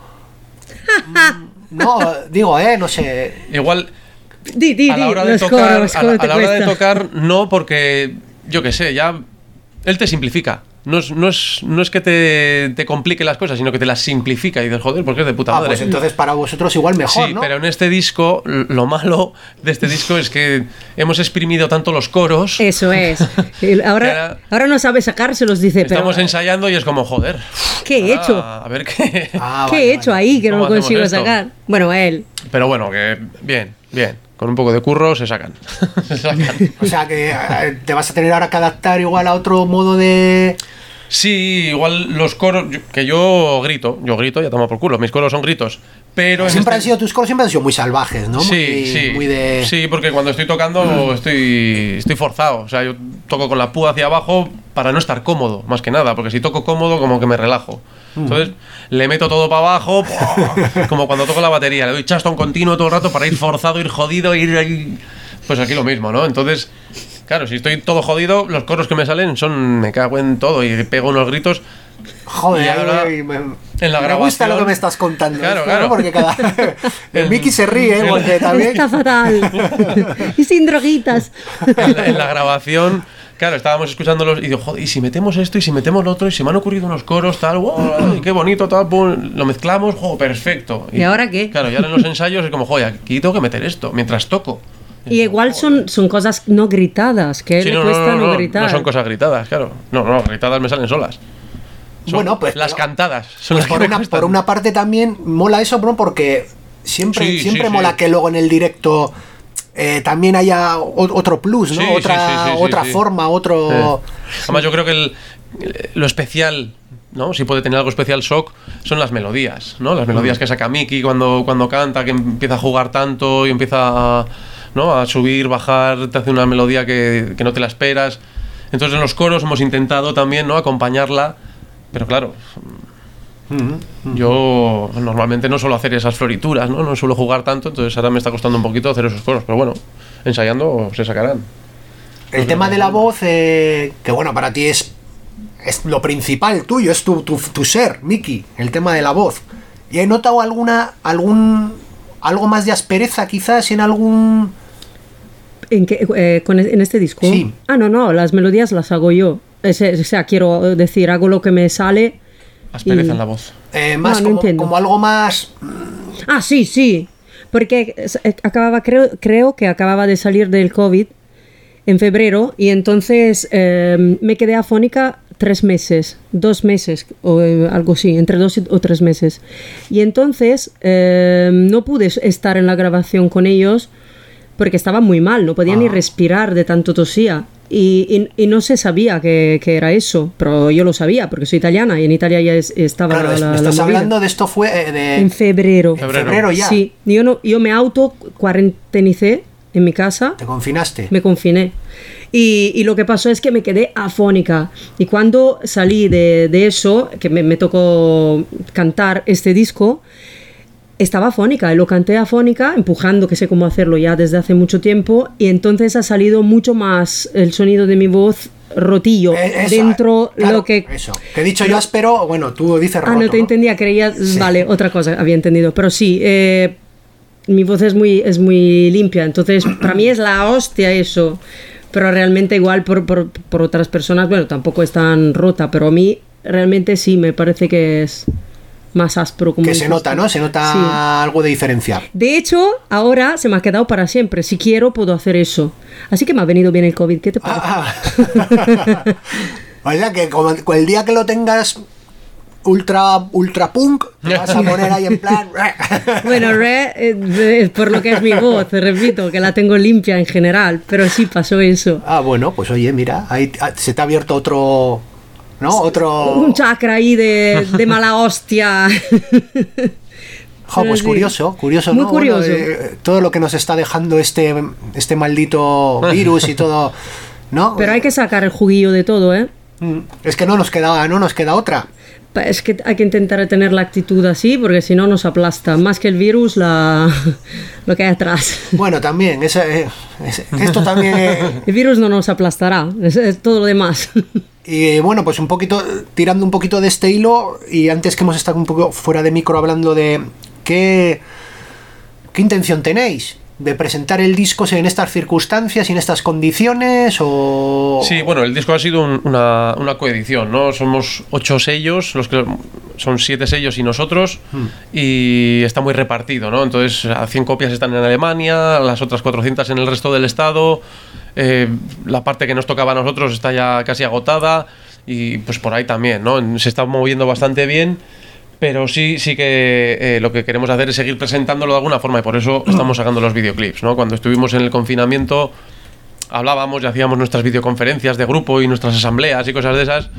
Mm, no, digo, eh, no sé. Igual, di, di, a la di, hora de los tocar, coros, a ¿cómo la, te a la hora de cuesta? tocar, no, porque yo qué sé, ya él te simplifica. No es, no es, no es que te, te complique las cosas, sino que te las simplifica y dices, joder, porque es de puta Ah, madre. pues entonces para vosotros igual mejor, Sí, ¿no? pero en este disco, l- lo malo de este disco es que hemos exprimido tanto los coros. Eso es. Y ahora, Ahora- ahora no sabe sacárselos, dice, pero Estamos ensayando y es como, joder. ¿qué he ahora, hecho? A ver qué. Ah, ¿Qué vale, he hecho vale. ahí que no ¿Cómo lo hacemos consigo esto? sacar? Bueno, él. Pero bueno, que bien, bien. Con un poco de curro se sacan. Se sacan. O sea que eh, te vas a tener ahora que adaptar igual a otro modo de. Sí, igual los coros, yo- que yo grito, yo grito, ya toma por culo, mis coros son gritos. Pero en Siempre este- han sido tus coros, siempre han sido muy salvajes, ¿no? Sí, muy, sí. muy de. Sí, porque cuando estoy tocando estoy, estoy forzado. O sea, yo toco con la púa hacia abajo para no estar cómodo, más que nada. Porque si toco cómodo, como que me relajo. Entonces, le meto todo para abajo, ¡buah! Como cuando toco la batería. Le doy chastón continuo todo el rato para ir forzado, ir jodido, ir ahí. Pues aquí lo mismo, ¿no? Entonces, claro, si estoy todo jodido, los coros que me salen son me cago en todo y pego unos gritos. Joder, Y ahora, ay, me, en la me gusta grabación- lo que me estás contando. Claro, esto, claro. ¿no? Porque cada. El En- Mickey se ríe, en- porque también. Está fatal. Y sin droguitas. en la, en la grabación, claro, estábamos escuchándolos y digo, joder, y si metemos esto y si metemos lo otro y se me han ocurrido unos coros, tal, wow, y qué bonito, tal, pum, lo mezclamos, jo, perfecto. ¿Y ahora qué? Claro, y ahora en los ensayos es como, joder, aquí tengo que meter esto mientras toco. Y igual son, son cosas no gritadas, que Sí, le no, no, cuesta no, no, no, gritar. no son cosas gritadas, claro. No, no, gritadas me salen solas. Son Bueno, pues, las pero- cantadas son Pues las por, que me una, cuestan. por una parte también mola eso, bro, porque siempre, Sí, siempre sí, mola sí. que luego en el directo eh, también haya o- otro plus, ¿no? Sí, sí, otra sí, sí, sí, otra sí. forma, otro. Eh. Además, yo creo que el- eh, lo especial, ¿no? Si puede tener algo especial Shock, son las melodías, ¿no? Las melodías que saca Mickey cuando, cuando canta, que empieza a jugar tanto y empieza a, ¿no? a subir, bajar, te hace una melodía que, que no te la esperas. Entonces en los coros hemos intentado también, ¿no? acompañarla, pero claro, yo normalmente no suelo hacer esas florituras, ¿no? No suelo jugar tanto, entonces ahora me está costando un poquito hacer esos coros, pero bueno, ensayando se sacarán. El tema de la voz, eh, que bueno, para ti es, es lo principal tuyo, es tu, tu, tu ser, Mickey, el tema de la voz. ¿Y he notado alguna, algún, algo más de aspereza quizás en algún... ¿En, qué, eh, con, en este disco? Sí. Ah, no, no, las melodías las hago yo. Ese- o sea, quiero decir, hago lo que me sale. Aspereza Y- en la voz. eh, más No, no como, entiendo. como algo más... Ah, sí, sí. Porque eh, acababa, creo, creo que acababa de salir del COVID en febrero y entonces eh, me quedé afónica tres meses, dos meses o eh, algo así, entre dos y- o tres meses. Y entonces eh, no pude estar en la grabación con ellos porque estaba muy mal, no podía ni Ah. respirar de tanto tosía. y, y, y no se sabía que, que era eso, pero yo lo sabía porque soy italiana y en Italia ya es, estaba Claro, la, es- la, me la estás movida. hablando de esto fue eh, de... En febrero. en febrero ya. Sí, yo, no, yo me auto cuarentenicé en mi casa, ¿Te confinaste? me confiné. Y, y lo que pasó es que me quedé afónica. Y cuando salí de, de eso, que me, me tocó cantar este disco, estaba afónica. Y lo canté afónica, empujando, que sé cómo hacerlo ya desde hace mucho tiempo. Y entonces ha salido mucho más el sonido de mi voz rotillo. Eh, eso, dentro claro, lo que... Eso. Que he dicho yo áspero, bueno, tú dices Ah, roto, no te ¿no? entendía, creía... Sí. Vale, otra cosa había entendido. Pero sí, eh, mi voz es muy, es muy limpia. Entonces, para mí es la hostia eso. Pero realmente igual por, por, por otras personas, bueno, tampoco es tan rota. Pero a mí realmente sí, me parece que es más áspero. Como Que se dices nota, tú. ¿no? Se nota Sí. algo de diferencia. De hecho, ahora se me ha quedado para siempre. Si quiero, puedo hacer eso. Así que me ha venido bien el COVID. ¿Qué te parece? Ah, ah. O sea, que como el día que lo tengas ultra ultra punk, te vas a poner ahí en plan... Bueno, re, eh, es por lo que es mi voz, repito, que la tengo limpia en general, pero sí pasó eso. Ah, bueno, pues oye, mira, ahí ah, se te ha abierto otro... ¿No? Otro... Un chakra ahí de, de mala hostia. Jo, pues Sí. curioso, curioso, Muy ¿no? Bueno, curioso. eh, todo lo que nos está dejando este, este maldito virus y todo, ¿no? Pero hay que sacar el juguillo de todo, ¿eh? Mm, Es que no nos queda, no nos queda otra. Pa- Es que hay que intentar tener la actitud así, porque si no nos aplasta. Más que el virus, la, lo que hay atrás. Bueno, también, esa, eh, es- esto también... eh, El virus no nos aplastará, es, es todo lo demás. Y bueno, pues un poquito, tirando un poquito de este hilo, y antes que hemos estado un poco fuera de micro hablando de qué, qué intención tenéis de presentar el disco en estas circunstancias y en estas condiciones, o... Sí, bueno, el disco ha sido un- una, una coedición, ¿no? Somos ocho sellos, los que son siete sellos y nosotros, y está muy repartido, ¿no? Entonces, a cien copias están en Alemania, las otras cuatrocientas en el resto del estado, eh, la parte que nos tocaba a nosotros está ya casi agotada, y pues por ahí también, ¿no? Se está moviendo bastante bien. Pero sí, sí que eh, lo que queremos hacer es seguir presentándolo de alguna forma y por eso estamos sacando los videoclips, ¿no? Cuando estuvimos en el confinamiento hablábamos y hacíamos nuestras videoconferencias de grupo y nuestras asambleas y cosas de esas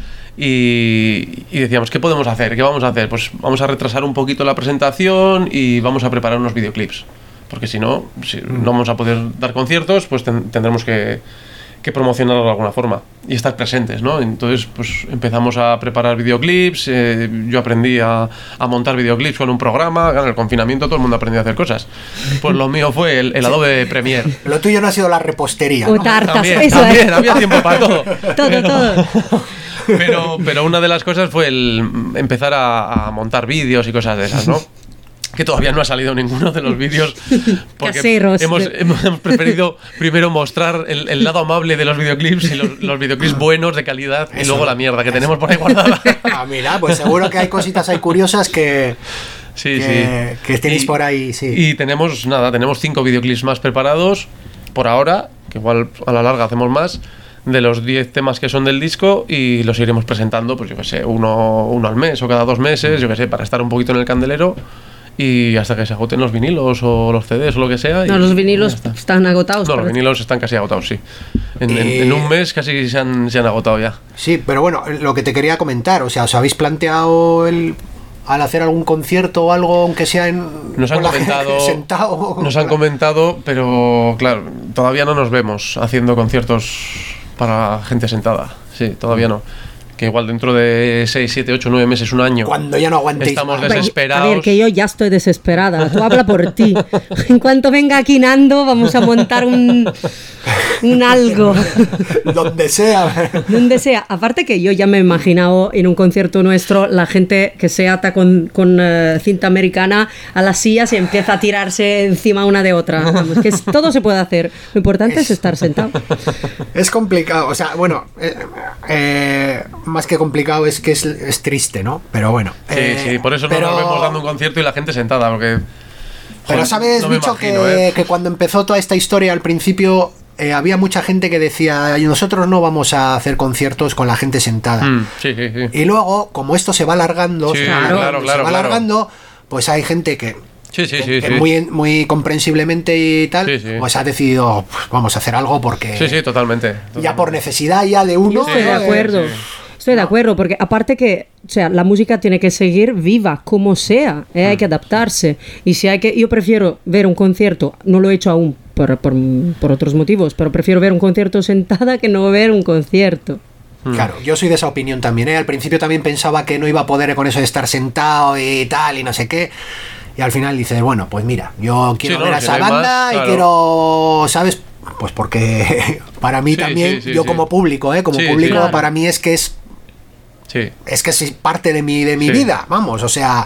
y, y decíamos, ¿qué podemos hacer? ¿Qué vamos a hacer? Pues vamos a retrasar un poquito la presentación y vamos a preparar unos videoclips. Porque si no, si no vamos a poder dar conciertos, pues ten- tendremos que, que promocionarlo de alguna forma y estar presentes, ¿no? Entonces, pues empezamos a preparar videoclips, eh, yo aprendí a, a montar videoclips con un programa, en el confinamiento todo el mundo aprendió a hacer cosas. Pues lo mío fue el, el Adobe Premiere. Lo tuyo no ha sido la repostería, O ¿no? tartas, También, eso también, es. había tiempo para todo. Todo, Pero- todo. Pero, pero una de las cosas fue el empezar a, a montar vídeos y cosas de esas, ¿no? Que todavía no ha salido ninguno de los vídeos porque Caseros. hemos, hemos hemos preferido primero mostrar el, el lado amable de los videoclips y los, los videoclips buenos de calidad y Eso. luego la mierda que tenemos por ahí guardada. Ah, mira, pues seguro que hay cositas ahí curiosas que, Sí, que, sí. que tenéis Y- por ahí, sí. Y tenemos, nada, tenemos cinco videoclips más preparados por ahora, que igual a la larga hacemos más, de los diez temas que son del disco y los iremos presentando, pues yo que sé, uno, uno al mes o cada dos meses, yo que sé, para estar un poquito en el candelero y hasta que se agoten los vinilos o los C Ds o lo que sea. No, y- los y vinilos ya está. están agotados. No, los parece. vinilos están casi agotados, sí. En, en- Eh, en un mes casi se han, se han agotado ya. Sí, pero bueno, lo que te quería comentar, o sea, ¿os habéis planteado el al hacer algún concierto o algo, aunque sea en Nos han con la gente comentado, sentado? nos han comentado, pero claro, todavía no nos vemos haciendo conciertos para gente sentada. Sí, todavía no. Que igual dentro de seis, siete, ocho, nueve meses, un año, Cuando ya no aguantéis estamos más. desesperados. A ver, que yo ya estoy desesperada. Tú habla por ti. En cuanto venga aquí Nando, vamos a montar un, un algo. Donde sea. Donde sea. Aparte que yo ya me he imaginado en un concierto nuestro la gente que se ata con, con eh, cinta americana a las sillas y empieza a tirarse encima una de otra. Vamos, que es- todo se puede hacer. Lo importante es, estar sentado. Es complicado, o sea, bueno, eh, eh, más que complicado es que es, es triste, ¿no? Pero bueno. Sí, eh, sí, por eso no pero- nos vemos dando un concierto y la gente sentada, porque... Pero joder, sabes, no me Bicho, imagino, que, ¿eh? que cuando empezó toda esta historia al principio eh, había mucha gente que decía, nosotros no vamos a hacer conciertos con la gente sentada. Mm, sí, sí, sí. Y luego, como esto se va alargando, Sí, se, claro, se claro, va claro. alargando, pues hay gente que Sí, sí, sí. que sí. Muy, muy comprensiblemente y tal, Sí, sí. pues ha decidido, pues, vamos a hacer algo porque Sí, sí, totalmente. ya totalmente. por necesidad ya de uno. Yo estoy de ¿no? acuerdo. sí. Estoy de acuerdo, porque aparte que, o sea, la música tiene que seguir viva, como sea, ¿eh? Hay que adaptarse. Y si hay que, yo prefiero ver un concierto, no lo he hecho aún por, por, por otros motivos, pero prefiero ver un concierto sentada que no ver un concierto. Claro, yo soy de esa opinión también, ¿eh? Al principio también pensaba que no iba a poder con eso de estar sentado y tal y no sé qué. Y al final dices, bueno, pues mira, yo quiero Sí, no, ver a si esa no hay banda más, y claro. quiero, ¿sabes? Pues porque para mí Sí, también, sí, sí, yo sí. como público, ¿eh? Como Sí, sí, público, claro. para mí es que es Sí. es que es parte de mi de mi Sí. vida, vamos, o sea,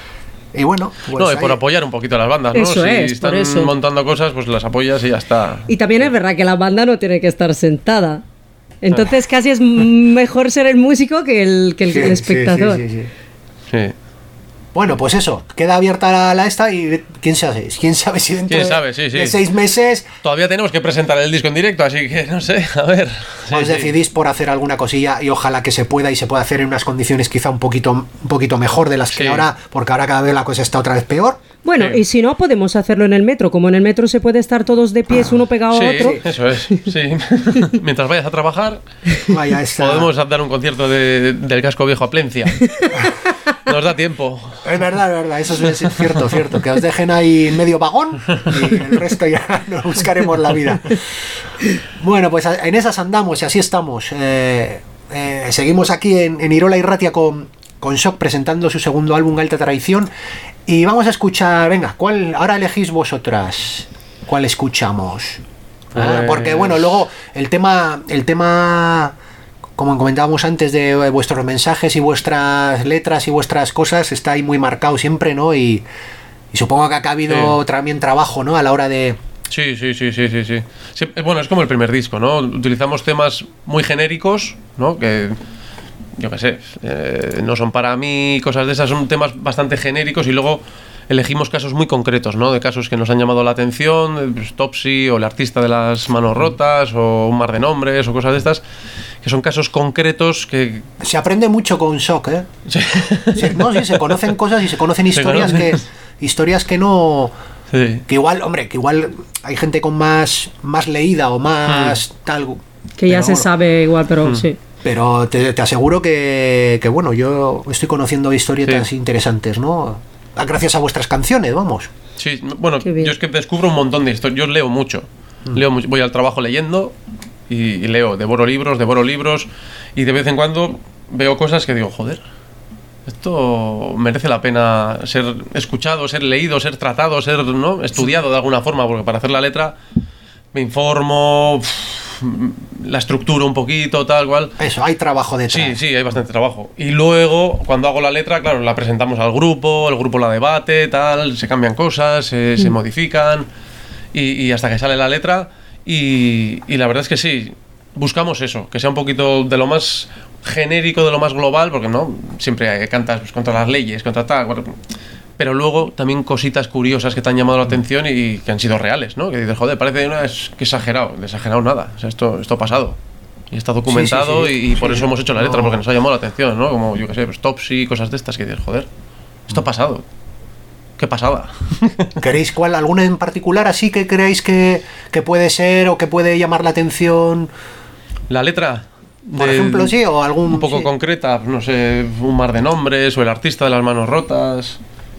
y bueno, pues no, y por ahí- apoyar un poquito a las bandas, ¿no? Eso si es, están por eso. montando cosas, pues las apoyas y ya está. Y también es verdad que la banda no tiene que estar sentada. Entonces casi es mejor ser el músico que el, que el, Sí, el sí, espectador. sí, sí, sí. Sí. Bueno, pues eso, queda abierta la, la esta y quién sabe, quién sabe si dentro ¿Quién de- sabe? Sí, sí. de seis meses Todavía tenemos que presentar el disco en directo, así que no sé, a ver. Sí, os sí. decidís por hacer alguna cosilla y ojalá que se pueda y se pueda hacer en unas condiciones quizá un poquito un poquito mejor de las que Sí. ahora, porque ahora cada vez la cosa está otra vez peor. Bueno, Sí. y si no, podemos hacerlo en el metro. Como en el metro se puede estar todos de pies, uno pegado Sí, a otro. eso es, sí. Mientras vayas a trabajar, Vaya, esta- podemos dar un concierto de- del casco viejo a Plencia. Nos da tiempo. Es verdad, es verdad, eso es es cierto, cierto, que os dejen ahí en medio vagón y el resto ya nos buscaremos la vida. Bueno, pues a- en esas andamos y así estamos. Eh, eh, seguimos aquí en, en Irola y Ratia con, con Shock presentando su segundo álbum, Alta Traición. Y vamos a escuchar, venga, ¿cuál ahora elegís vosotras? ¿Cuál escuchamos? Ah, Pues- porque bueno, luego el tema, el tema, como comentábamos antes, de eh, vuestros mensajes y vuestras letras y vuestras cosas, está ahí muy marcado siempre, ¿no? Y, y supongo que acá ha habido Sí. también trabajo, ¿no? A la hora de... Sí, sí, sí, sí, sí, sí. Sí, eh, bueno, es como el primer disco, ¿no? Utilizamos temas muy genéricos, ¿no? Que, yo qué sé, eh, no son para mí, cosas de esas, son temas bastante genéricos y luego elegimos casos muy concretos, ¿no? De casos que nos han llamado la atención, pues, Topsy o el artista de las manos rotas o un mar de nombres o cosas de estas, que son casos concretos que... Se aprende mucho con Shock, ¿eh? Sí, Sí, no, sí, se conocen cosas y se conocen Se historias conocen. que historias que no... sí. Que igual, hombre, que igual hay gente con más, más leída o más tal... Que ya pero se bueno, sabe igual, pero sí. Pero te, te aseguro que, que, bueno, yo estoy conociendo historietas Sí. interesantes, ¿no? Ah, gracias a vuestras canciones, vamos. Sí, bueno, Qué bien. yo es que descubro un montón de historias. Yo leo mucho. Leo mucho. Voy al trabajo leyendo y, y leo, devoro libros, devoro libros y de vez en cuando veo cosas que digo, joder, esto merece la pena ser escuchado, ser leído, ser tratado, ser, ¿no? estudiado de alguna forma, porque para hacer la letra me informo, pff, la estructuro un poquito, tal cual. Eso, hay trabajo detrás. Sí, sí, hay bastante trabajo. Y luego, cuando hago la letra, claro, la presentamos al grupo, el grupo la debate, tal, se cambian cosas, se, se modifican y, y hasta que sale la letra. Y, y la verdad es que sí, buscamos eso, que sea un poquito de lo más genérico, de lo más global, porque no, siempre cantas pues, contra las leyes, contra tal, bueno, pero luego también cositas curiosas que te han llamado la atención y que han sido reales, ¿no? Que dices, joder, parece una, es, que exagerado, de exagerado nada, o sea, esto, esto ha pasado. Y está documentado Sí, sí, sí. y, y por Sí, eso hemos hecho la letra, no. porque nos ha llamado la atención, ¿no? Como, yo qué sé, pues Topsy, cosas de estas que dices, joder, esto ha pasado. Qué pasada. ¿Queréis cuál, alguna en particular así que creéis que, que puede ser o que puede llamar la atención? La letra. Por de- ejemplo, sí, o algún... un poco sí. concreta, pues, no sé, un mar de nombres o el artista de las manos rotas.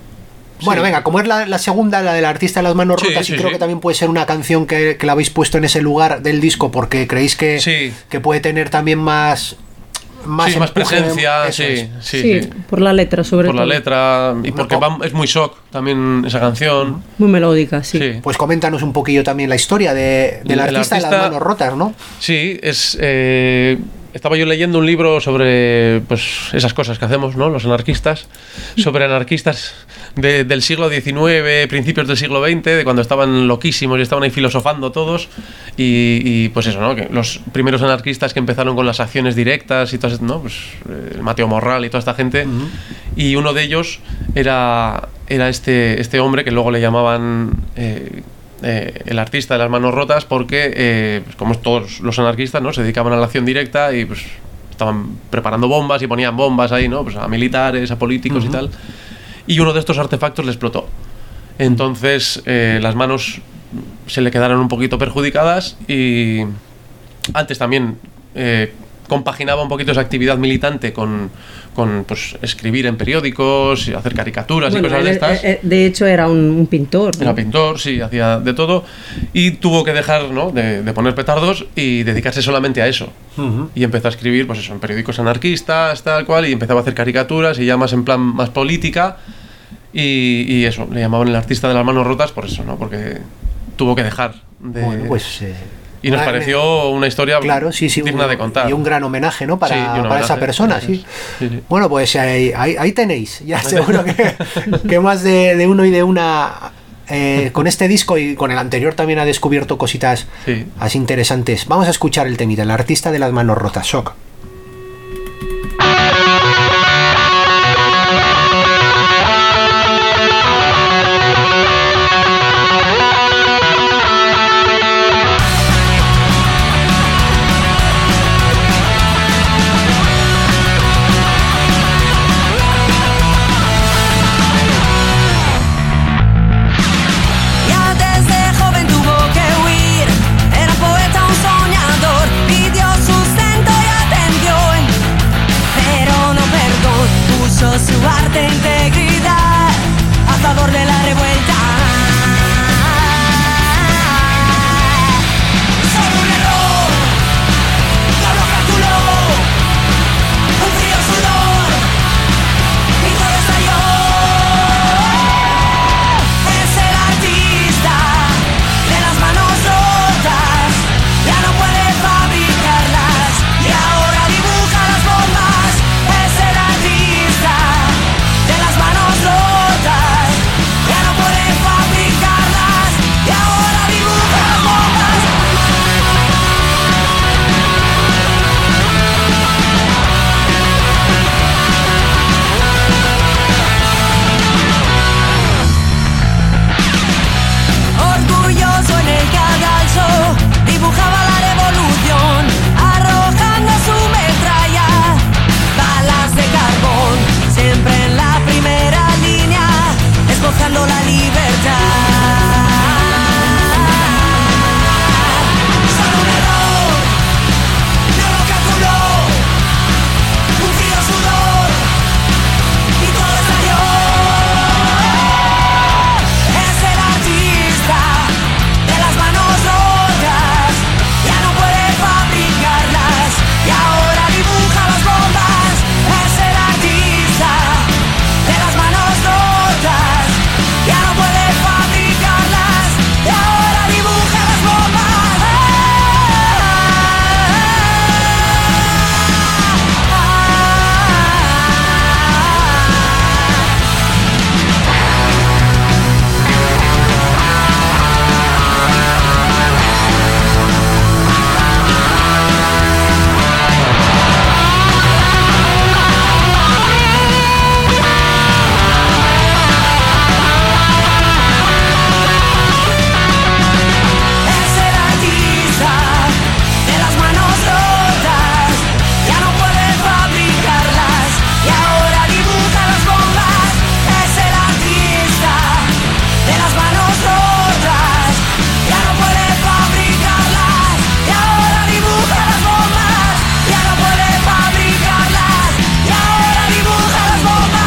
Bueno, Sí. venga, como es la, la segunda, la del artista de las manos Sí, rotas, sí, y creo sí. que también puede ser una canción que, que la habéis puesto en ese lugar del disco porque creéis que, Sí. que puede tener también más... Más, Sí, más empuje, presencia, eso sí, es. sí, Sí, sí. por la letra, sobre Por todo. la letra y porque va- es muy shock también esa canción. Muy melódica, sí. Sí. Pues coméntanos un poquillo también la historia de, del El artista, de las artista- manos rotas, ¿no? Sí, es. eh, estaba yo leyendo un libro sobre pues esas cosas que hacemos, ¿no? Los anarquistas, sobre anarquistas de- del siglo diecinueve, principios del siglo veinte, de cuando estaban loquísimos y estaban ahí filosofando todos. Y, y, pues eso, ¿no? Que los primeros anarquistas que empezaron con las acciones directas y todo eso, ¿no? Pues eh, el Mateo Morral y toda esta gente. Y uno de ellos era, era este, este hombre que luego le llamaban. eh, Eh, el artista de las manos rotas porque eh, pues como todos los anarquistas, ¿no? Se dedicaban a la acción directa y pues estaban preparando bombas y ponían bombas ahí, ¿no? Pues a militares, a políticos y tal, y uno de estos artefactos le explotó Entonces eh, las manos se le quedaron un poquito perjudicadas y antes también eh, compaginaba un poquito esa actividad militante con, con pues, escribir en periódicos, y hacer caricaturas Bueno, y cosas él, de estas. eh, de hecho era un, un pintor, ¿no? Era pintor, sí, hacía de todo y tuvo que dejar, ¿no?, de, de poner petardos y dedicarse solamente a eso. Ujú. Y empezó a escribir, pues eso, en periódicos anarquistas, tal cual, y empezaba a hacer caricaturas y ya más en plan más política y, y eso, le llamaban el artista de las manos rotas por eso, ¿no? Porque tuvo que dejar de... Bueno, pues... eh, y nos ah, pareció una historia claro, sí, sí, digna un- de contar. Y un gran homenaje, ¿no? Para, Sí, y un para homenaje, esa persona, eso sí. es. Sí, sí. Bueno, pues ahí, ahí, ahí tenéis. Ya seguro que, que más de, de uno y de una... eh, con este disco y con el anterior también ha descubierto cositas Sí. así interesantes. Vamos a escuchar el temita, el artista de las manos rotas, Shock. Y antes de joven tuvo que huir, era poeta, un soñador, pidió sustento y atención, pero no perdón, puso su arte e integridad a favor de la revuelta. Solo un error, no lo calculó, un frío sudor y todo estalló. Es el artista de las manos rotas, ya no puede fabricarlas y ahora dibuja las bombas. Es el artista de las manos rotas, ya no puede fabricarlas y ahora dibuja las bombas. Orgulloso en el cadalso, dibujaba la revolución, arrojando su metralla, balas de carbón, siempre en la primera línea, esbozando la libertad. Solo un error, no lo calculó, un frío sudor y todo estalló. Es el artista de las manos rotas, ya no puede fabricarlas y ahora dibuja las bombas. Es el artista de las manos rotas, ya no puede fabricarlas y ahora dibuja las bombas. Es el artista de las manos rotas, ya no puede fabricarlas y ahora dibuja las bombas. Es el artista de las manos rotas, ya no puede fabricarlas y ahora dibuja las bombas. Ya no puede fabricarlas y ahora dibuja las bombas.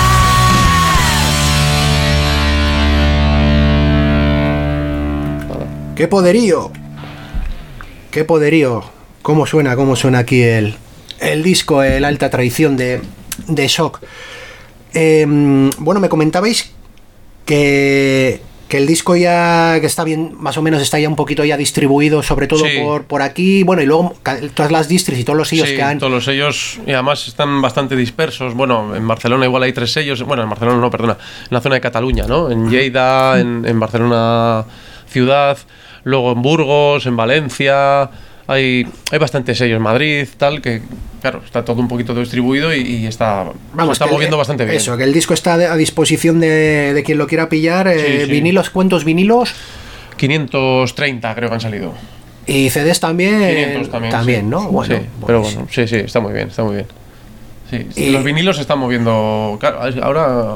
¡Qué poderío! ¡Qué poderío! ¿Cómo suena, cómo suena aquí el, el disco, el Alta Traición de, de Shock? Eh, bueno, me comentabais que, que el disco ya que está bien, más o menos está ya un poquito ya distribuido, sobre todo Sí. por, por aquí, bueno, y luego ca- todas las distris y todos los sellos Sí, que han... todos los sellos y además están bastante dispersos. Bueno, en Barcelona igual hay tres sellos. Bueno, en Barcelona no, perdona. En la zona de Cataluña, ¿no? En Lleida, en, en Barcelona ciudad, luego en Burgos, en Valencia. Hay, hay bastantes sellos en Madrid, tal, que claro, está todo un poquito distribuido y, y está, se está que el- moviendo bastante bien. Eso, que el disco está a disposición de, de quien lo quiera pillar. eh, sí. Vinilos, ¿cuántos vinilos? quinientos treinta creo que han salido. Y C Ds también. quinientos también. sí. ¿no? Bueno, sí, pero pues- bueno, sí, sí, está muy bien, está muy bien. Sí, Y- los vinilos se están moviendo. Claro, ahora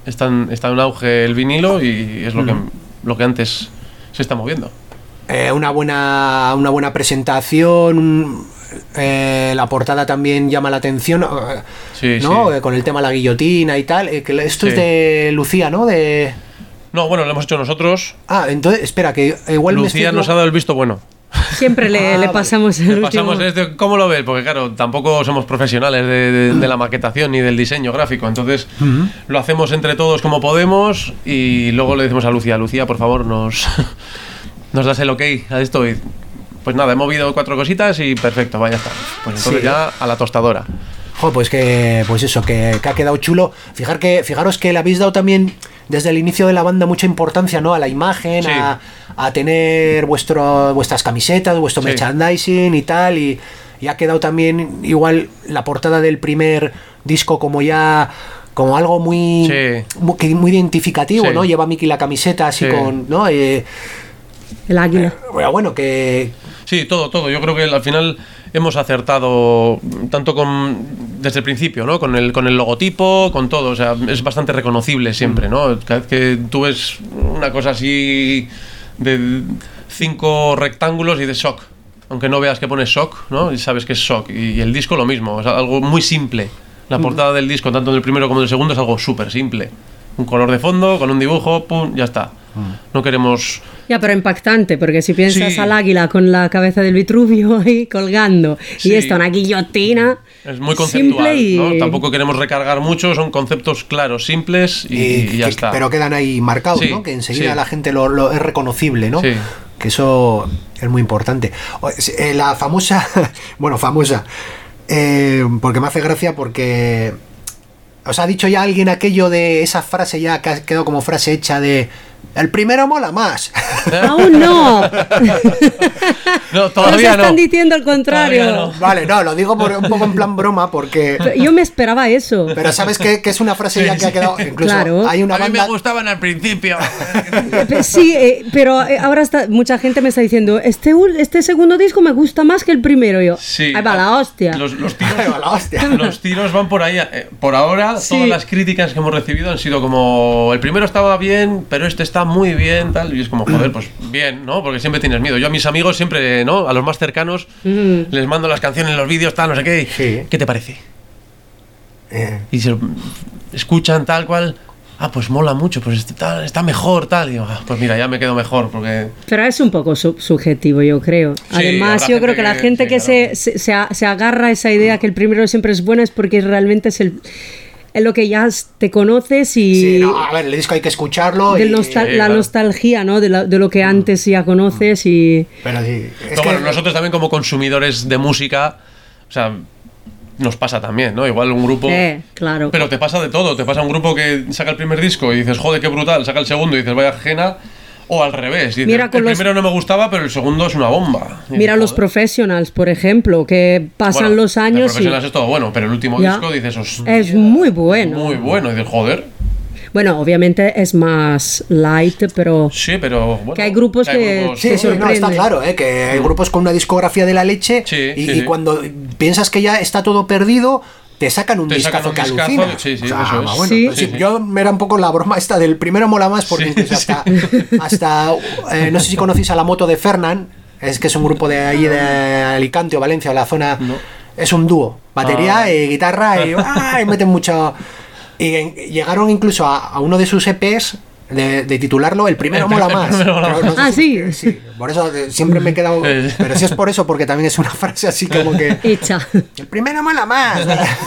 está en, está en auge el vinilo y es lo, mm. que, lo que antes se está moviendo. Eh, una buena una buena presentación, eh, la portada también llama la atención, sí, ¿no? Sí. Eh, con el tema de la guillotina y tal. Eh, que esto sí. es de Lucía, ¿no? De... No, bueno, lo hemos hecho nosotros. Ah, entonces, espera, que igual Lucía me estoy... nos ha dado el visto bueno. Siempre le, ah, le pasamos el le último. pasamos este, ¿cómo lo ves? Porque claro, tampoco somos profesionales de, de, de la maquetación ni del diseño gráfico, entonces uh-huh. lo hacemos entre todos como podemos y luego le decimos a Lucía, Lucía, por favor, nos, nos das el ok a esto y pues nada, he movido cuatro cositas y perfecto, vaya está. Pues entonces sí. ya a la tostadora. Jo, pues que, pues eso, que, que ha quedado chulo. Fijar que, fijaros que le habéis dado también desde el inicio de la banda mucha importancia, ¿no? A la imagen, sí. a, a tener vuestro, vuestras camisetas, vuestro sí. merchandising y tal, y, y ha quedado también igual la portada del primer disco como ya como algo muy sí. muy, muy identificativo, sí. ¿no? Lleva Miki la camiseta así sí. con, ¿no? Eh, el águila. Eh, bueno, que sí, todo, todo. Yo creo que al final hemos acertado tanto con desde el principio, ¿no? Con el con el logotipo, con todo, o sea, es bastante reconocible siempre, ¿no? Cada vez que tú ves una cosa así de cinco rectángulos y de shock, aunque no veas que pone shock, ¿no? Y sabes que es shock. Y el disco lo mismo, es algo muy simple. La portada del disco, tanto del primero como del segundo, es algo súper simple. Un color de fondo, con un dibujo, pum, ya está. No queremos... Ya, pero impactante, porque si piensas sí. al águila con la cabeza del Vitruvio ahí colgando, sí. y esto, una guillotina... Es muy conceptual, y... ¿no? Tampoco queremos recargar mucho, son conceptos claros, simples y, y, y ya que, está. Pero quedan ahí marcados, sí, ¿no? Que enseguida sí. la gente lo, lo es reconocible, ¿no? Sí. Que eso es muy importante. Eh, la famosa... bueno, famosa... Eh, porque me hace gracia porque... ¿Os ha dicho ya alguien aquello de esa frase ya que ha quedado como frase hecha de el primero mola más? Aún no. No, todavía Nos están no. diciendo el contrario. No. Vale, no, lo digo por, un poco en plan broma porque... Yo me esperaba eso. Pero sabes que, que es una frase sí, ya que sí. ha quedado... Incluso claro. hay una A mí banda... me gustaban al principio. Sí, eh, pero ahora está, mucha gente me está diciendo este, este segundo disco me gusta más que el primero. Yo, sí. ahí va la hostia. Los, los, tiros, Ahí va la hostia. Los tiros van por ahí. Eh, por ahora, sí. todas las críticas que hemos recibido han sido como el primero estaba bien, pero este está muy bien, tal. Y es como, joder, pues bien, ¿no? Porque siempre tienes miedo. Yo a mis amigos siempre, ¿no? A los más cercanos Mm. les mando las canciones, los vídeos, tal, no sé qué. Sí. ¿Qué te parece? Eh. Y se escuchan tal cual. Ah, pues mola mucho, pues está, está mejor, tal. Y digo, ah, pues mira, ya me quedo mejor, porque... Pero es un poco sub- subjetivo, yo creo. Sí, Además, yo creo que, que la gente sí, que claro. se, se, se, a, se agarra a esa idea que el primero siempre es bueno es porque realmente es el... es lo que ya te conoces y... Sí, no, a ver, el disco hay que escucharlo de y... nostal- Sí, la claro. nostalgia, ¿no? De, la, de lo que antes ya conoces y... Pero sí, es Pero que... bueno, nosotros también como consumidores de música, o sea, nos pasa también, ¿no? Igual un grupo... Eh, claro. Pero te pasa de todo, te pasa un grupo que saca el primer disco y dices, joder, qué brutal, saca el segundo y dices, vaya ajena, o al revés, y dices, Mira con el los- primero no me gustaba, pero el segundo es una bomba. Y Mira dices, los joder. professionals, por ejemplo, que pasan Bueno, los años Los y... Professionals es todo bueno, pero el último Ya. disco dices, hostia, Es muy bueno. muy bueno, y dices, joder, Bueno, obviamente es más light, pero... sí, pero bueno, Que hay grupos que- grupos- Sí, te sí, no, está sorprende. claro, ¿eh? Que hay grupos con una discografía de la leche Sí, y, sí, y sí. cuando piensas que ya está todo perdido, te sacan un Te discazo sacan un que discazo, alucina. sí, sí, O sea, eso es. bueno, Sí. pues Sí, sí, sí. yo me era un poco la broma esta del primero mola más porque Sí, incluso sí. hasta, hasta eh, no sé si conocéis a La Moto de Fernán, es que es un grupo de ahí de Alicante o Valencia o la zona, No. es un dúo, batería Ah. y guitarra y, ¡ah! y meten mucho y en- llegaron incluso a, a uno de sus E Pes de, de titularlo El primero El mola prim- el más. primero mola Pero más. no sé Ah, si- sí. sí, por eso eh, siempre me he quedado, Sí. pero si es por eso porque también es una frase así como que Hecha. el primero mola más.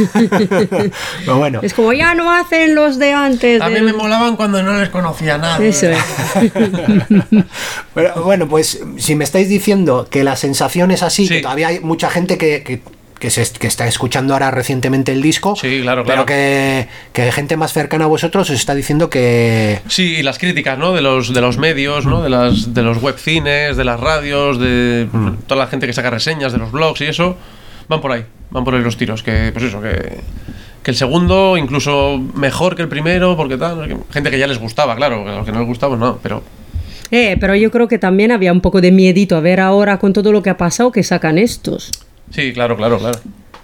Pero bueno, Es como ya no hacen los de antes. A mí del- me molaban cuando no les conocía nada. Eso es. pero bueno, pues si me estáis diciendo que la sensación es así, Sí. que todavía hay mucha gente que, que, que, se, que está escuchando ahora recientemente el disco, Sí, claro, pero claro. que, que gente más cercana a vosotros os está diciendo que... Sí, y las críticas, ¿no? De los, de los medios, ¿no? De, las, de los webcines, de las radios, de toda la gente que saca reseñas, de los blogs y eso, van por ahí, van por ahí los tiros. Que, pues eso, que, que el segundo incluso mejor que el primero, porque tal, que- gente que ya les gustaba, claro, que a los que no les gustaba, no, pero... Eh, pero yo creo que también había un poco de miedito a ver ahora con todo lo que ha pasado que sacan estos. Sí, claro, claro, claro.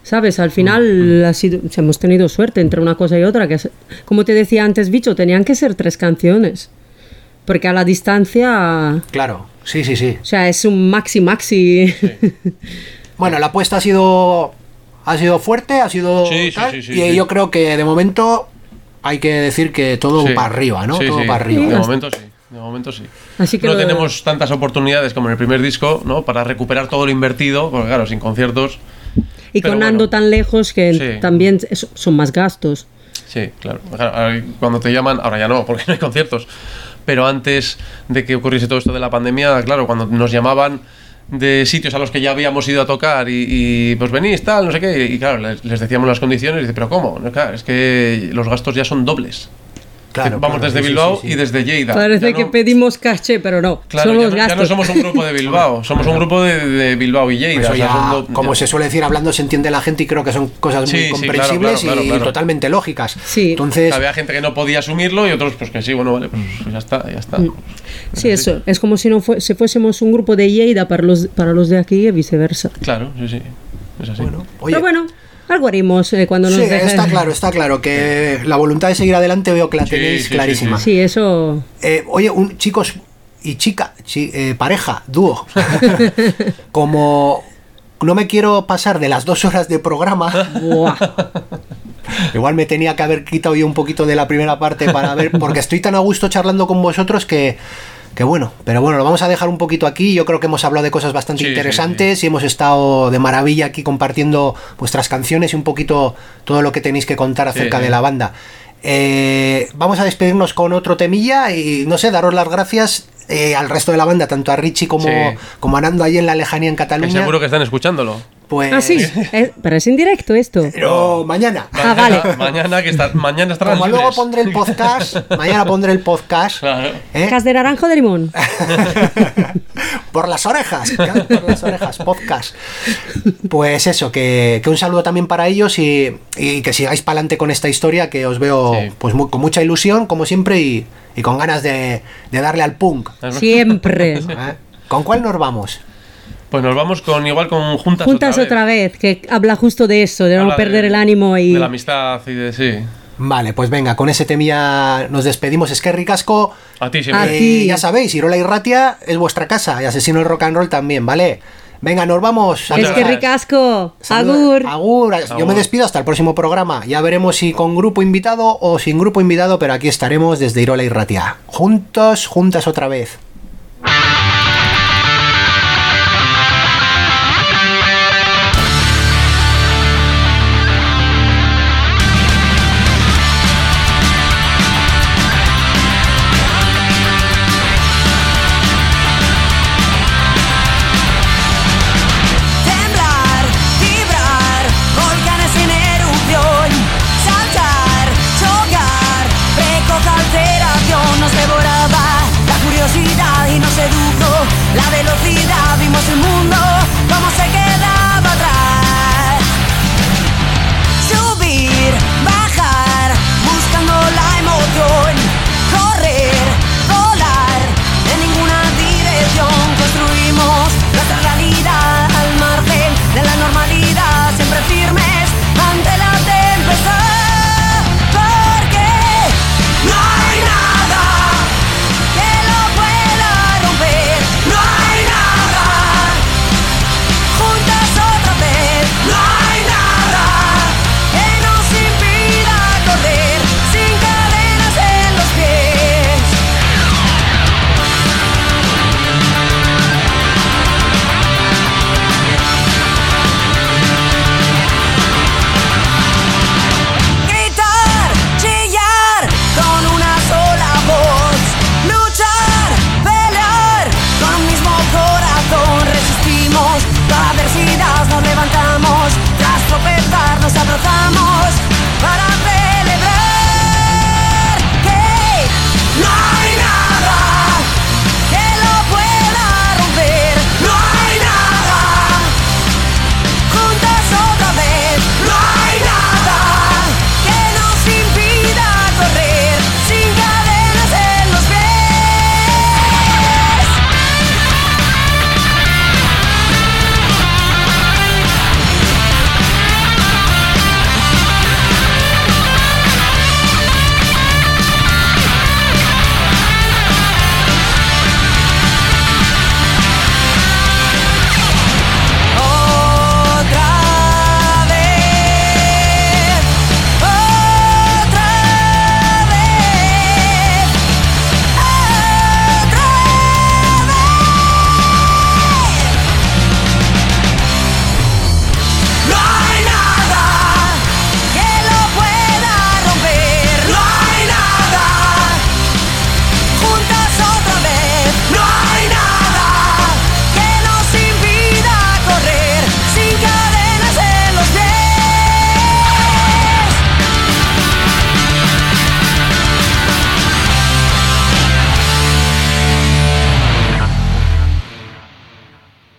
¿Sabes? Al final ha sido, hemos tenido suerte entre una cosa y otra, que es- como te decía antes, Bicho, tenían que ser tres canciones. Porque a la distancia, Claro, sí, sí, sí. o sea, es un maxi maxi. Bueno, la apuesta ha sido ha sido fuerte, ha sido Sí, sí, tal, sí, sí, y sí. yo creo que de momento hay que decir que todo Sí. para arriba, ¿no? Sí, todo sí. para arriba. De momento sí. De momento sí. Así que no lo- tenemos tantas oportunidades como en el primer disco, ¿no? Para recuperar todo lo invertido, porque claro, sin conciertos. Y Pero con bueno. Ando tan lejos que Sí. también es- son más gastos. Sí, claro. Claro, ahora, cuando te llaman, ahora ya no, porque no hay conciertos. Pero antes de que ocurriese todo esto de la pandemia, claro, cuando nos llamaban de sitios a los que ya habíamos ido a tocar y, y, pues venís, tal, no sé qué, y claro, les, les decíamos las condiciones y dice, pero ¿cómo? No, claro, es que los gastos ya son dobles. Claro, Vamos claro, desde sí, sí, Bilbao sí, sí. y desde Lleida. Parece Ya que no- pedimos caché, pero no. Claro, son ya los no, ya gastos. no somos un grupo de Bilbao, somos un grupo de, de Bilbao y Lleida. Eso o sea, ya, son do- como ya- se suele decir, hablando se entiende la gente y creo que son cosas Sí, muy sí, comprensibles claro, claro, y claro, claro. totalmente lógicas. Sí. Entonces, Había gente que no podía asumirlo y otros pues que sí, bueno, vale, pues, pues ya está, ya está. Mm. Sí, eso. Es como si no fue, si fuésemos un grupo de Lleida para los, para los de aquí y viceversa. Claro, sí, sí. Es así. bueno, oye, Pero bueno, algo haremos eh, cuando nos sí, dejen. está claro, está claro que la voluntad de seguir adelante veo que la Sí, tenéis sí, sí, clarísima. Sí, eso. Eh, oye, un, chicos y chica, chi- eh, pareja, dúo, como no me quiero pasar de las dos horas de programa, Buah. igual me tenía que haber quitado yo un poquito de la primera parte para ver, porque estoy tan a gusto charlando con vosotros que, que bueno, pero bueno, lo vamos a dejar un poquito aquí. Yo creo que hemos hablado de cosas bastante Sí, sí, interesantes y hemos estado de maravilla aquí compartiendo vuestras canciones y un poquito todo lo que tenéis que contar acerca Sí, sí. de la banda. Eh, vamos a despedirnos con otro temilla y no sé, daros las gracias eh, al resto de la banda, tanto a Richie como, Sí. como a Nando ahí en la lejanía en Que Cataluña. seguro que están escuchándolo. Pues, Ah, sí. Eh, pero es indirecto esto. pero mañana. Ah, Mañana, vale. mañana que está, mañana estarán Como luego libres. pondré el podcast, mañana pondré el podcast. Claro. ¿eh? ¿Cas de naranja o de limón? Por las orejas, claro, por las orejas, podcast. Pues eso, que, que un saludo también para ellos y, y que sigáis para adelante con esta historia, que os veo Sí. pues mu- con mucha ilusión, como siempre, y, y con ganas de, de darle al punk. Siempre. ¿eh? ¿Con cuál nos vamos? Pues nos vamos con igual con Juntas, Juntas otra vez, que habla justo de eso, de no Habla perder de- el ánimo y. De la amistad y de sí. Vale, pues venga, con ese temilla nos despedimos. Es que ricasco. A ti A siempre. ti. Ya sabéis, Irola y Ratia es vuestra casa y Asesino del Rock and Roll también, ¿vale? Venga, nos vamos. Es Muchas que gracias. ricasco. Saludos. Agur. Agur. Yo Agur. me despido hasta el próximo programa. Ya veremos si con grupo invitado o sin grupo invitado, pero aquí estaremos desde Irola y Ratia. Juntos, juntas otra vez.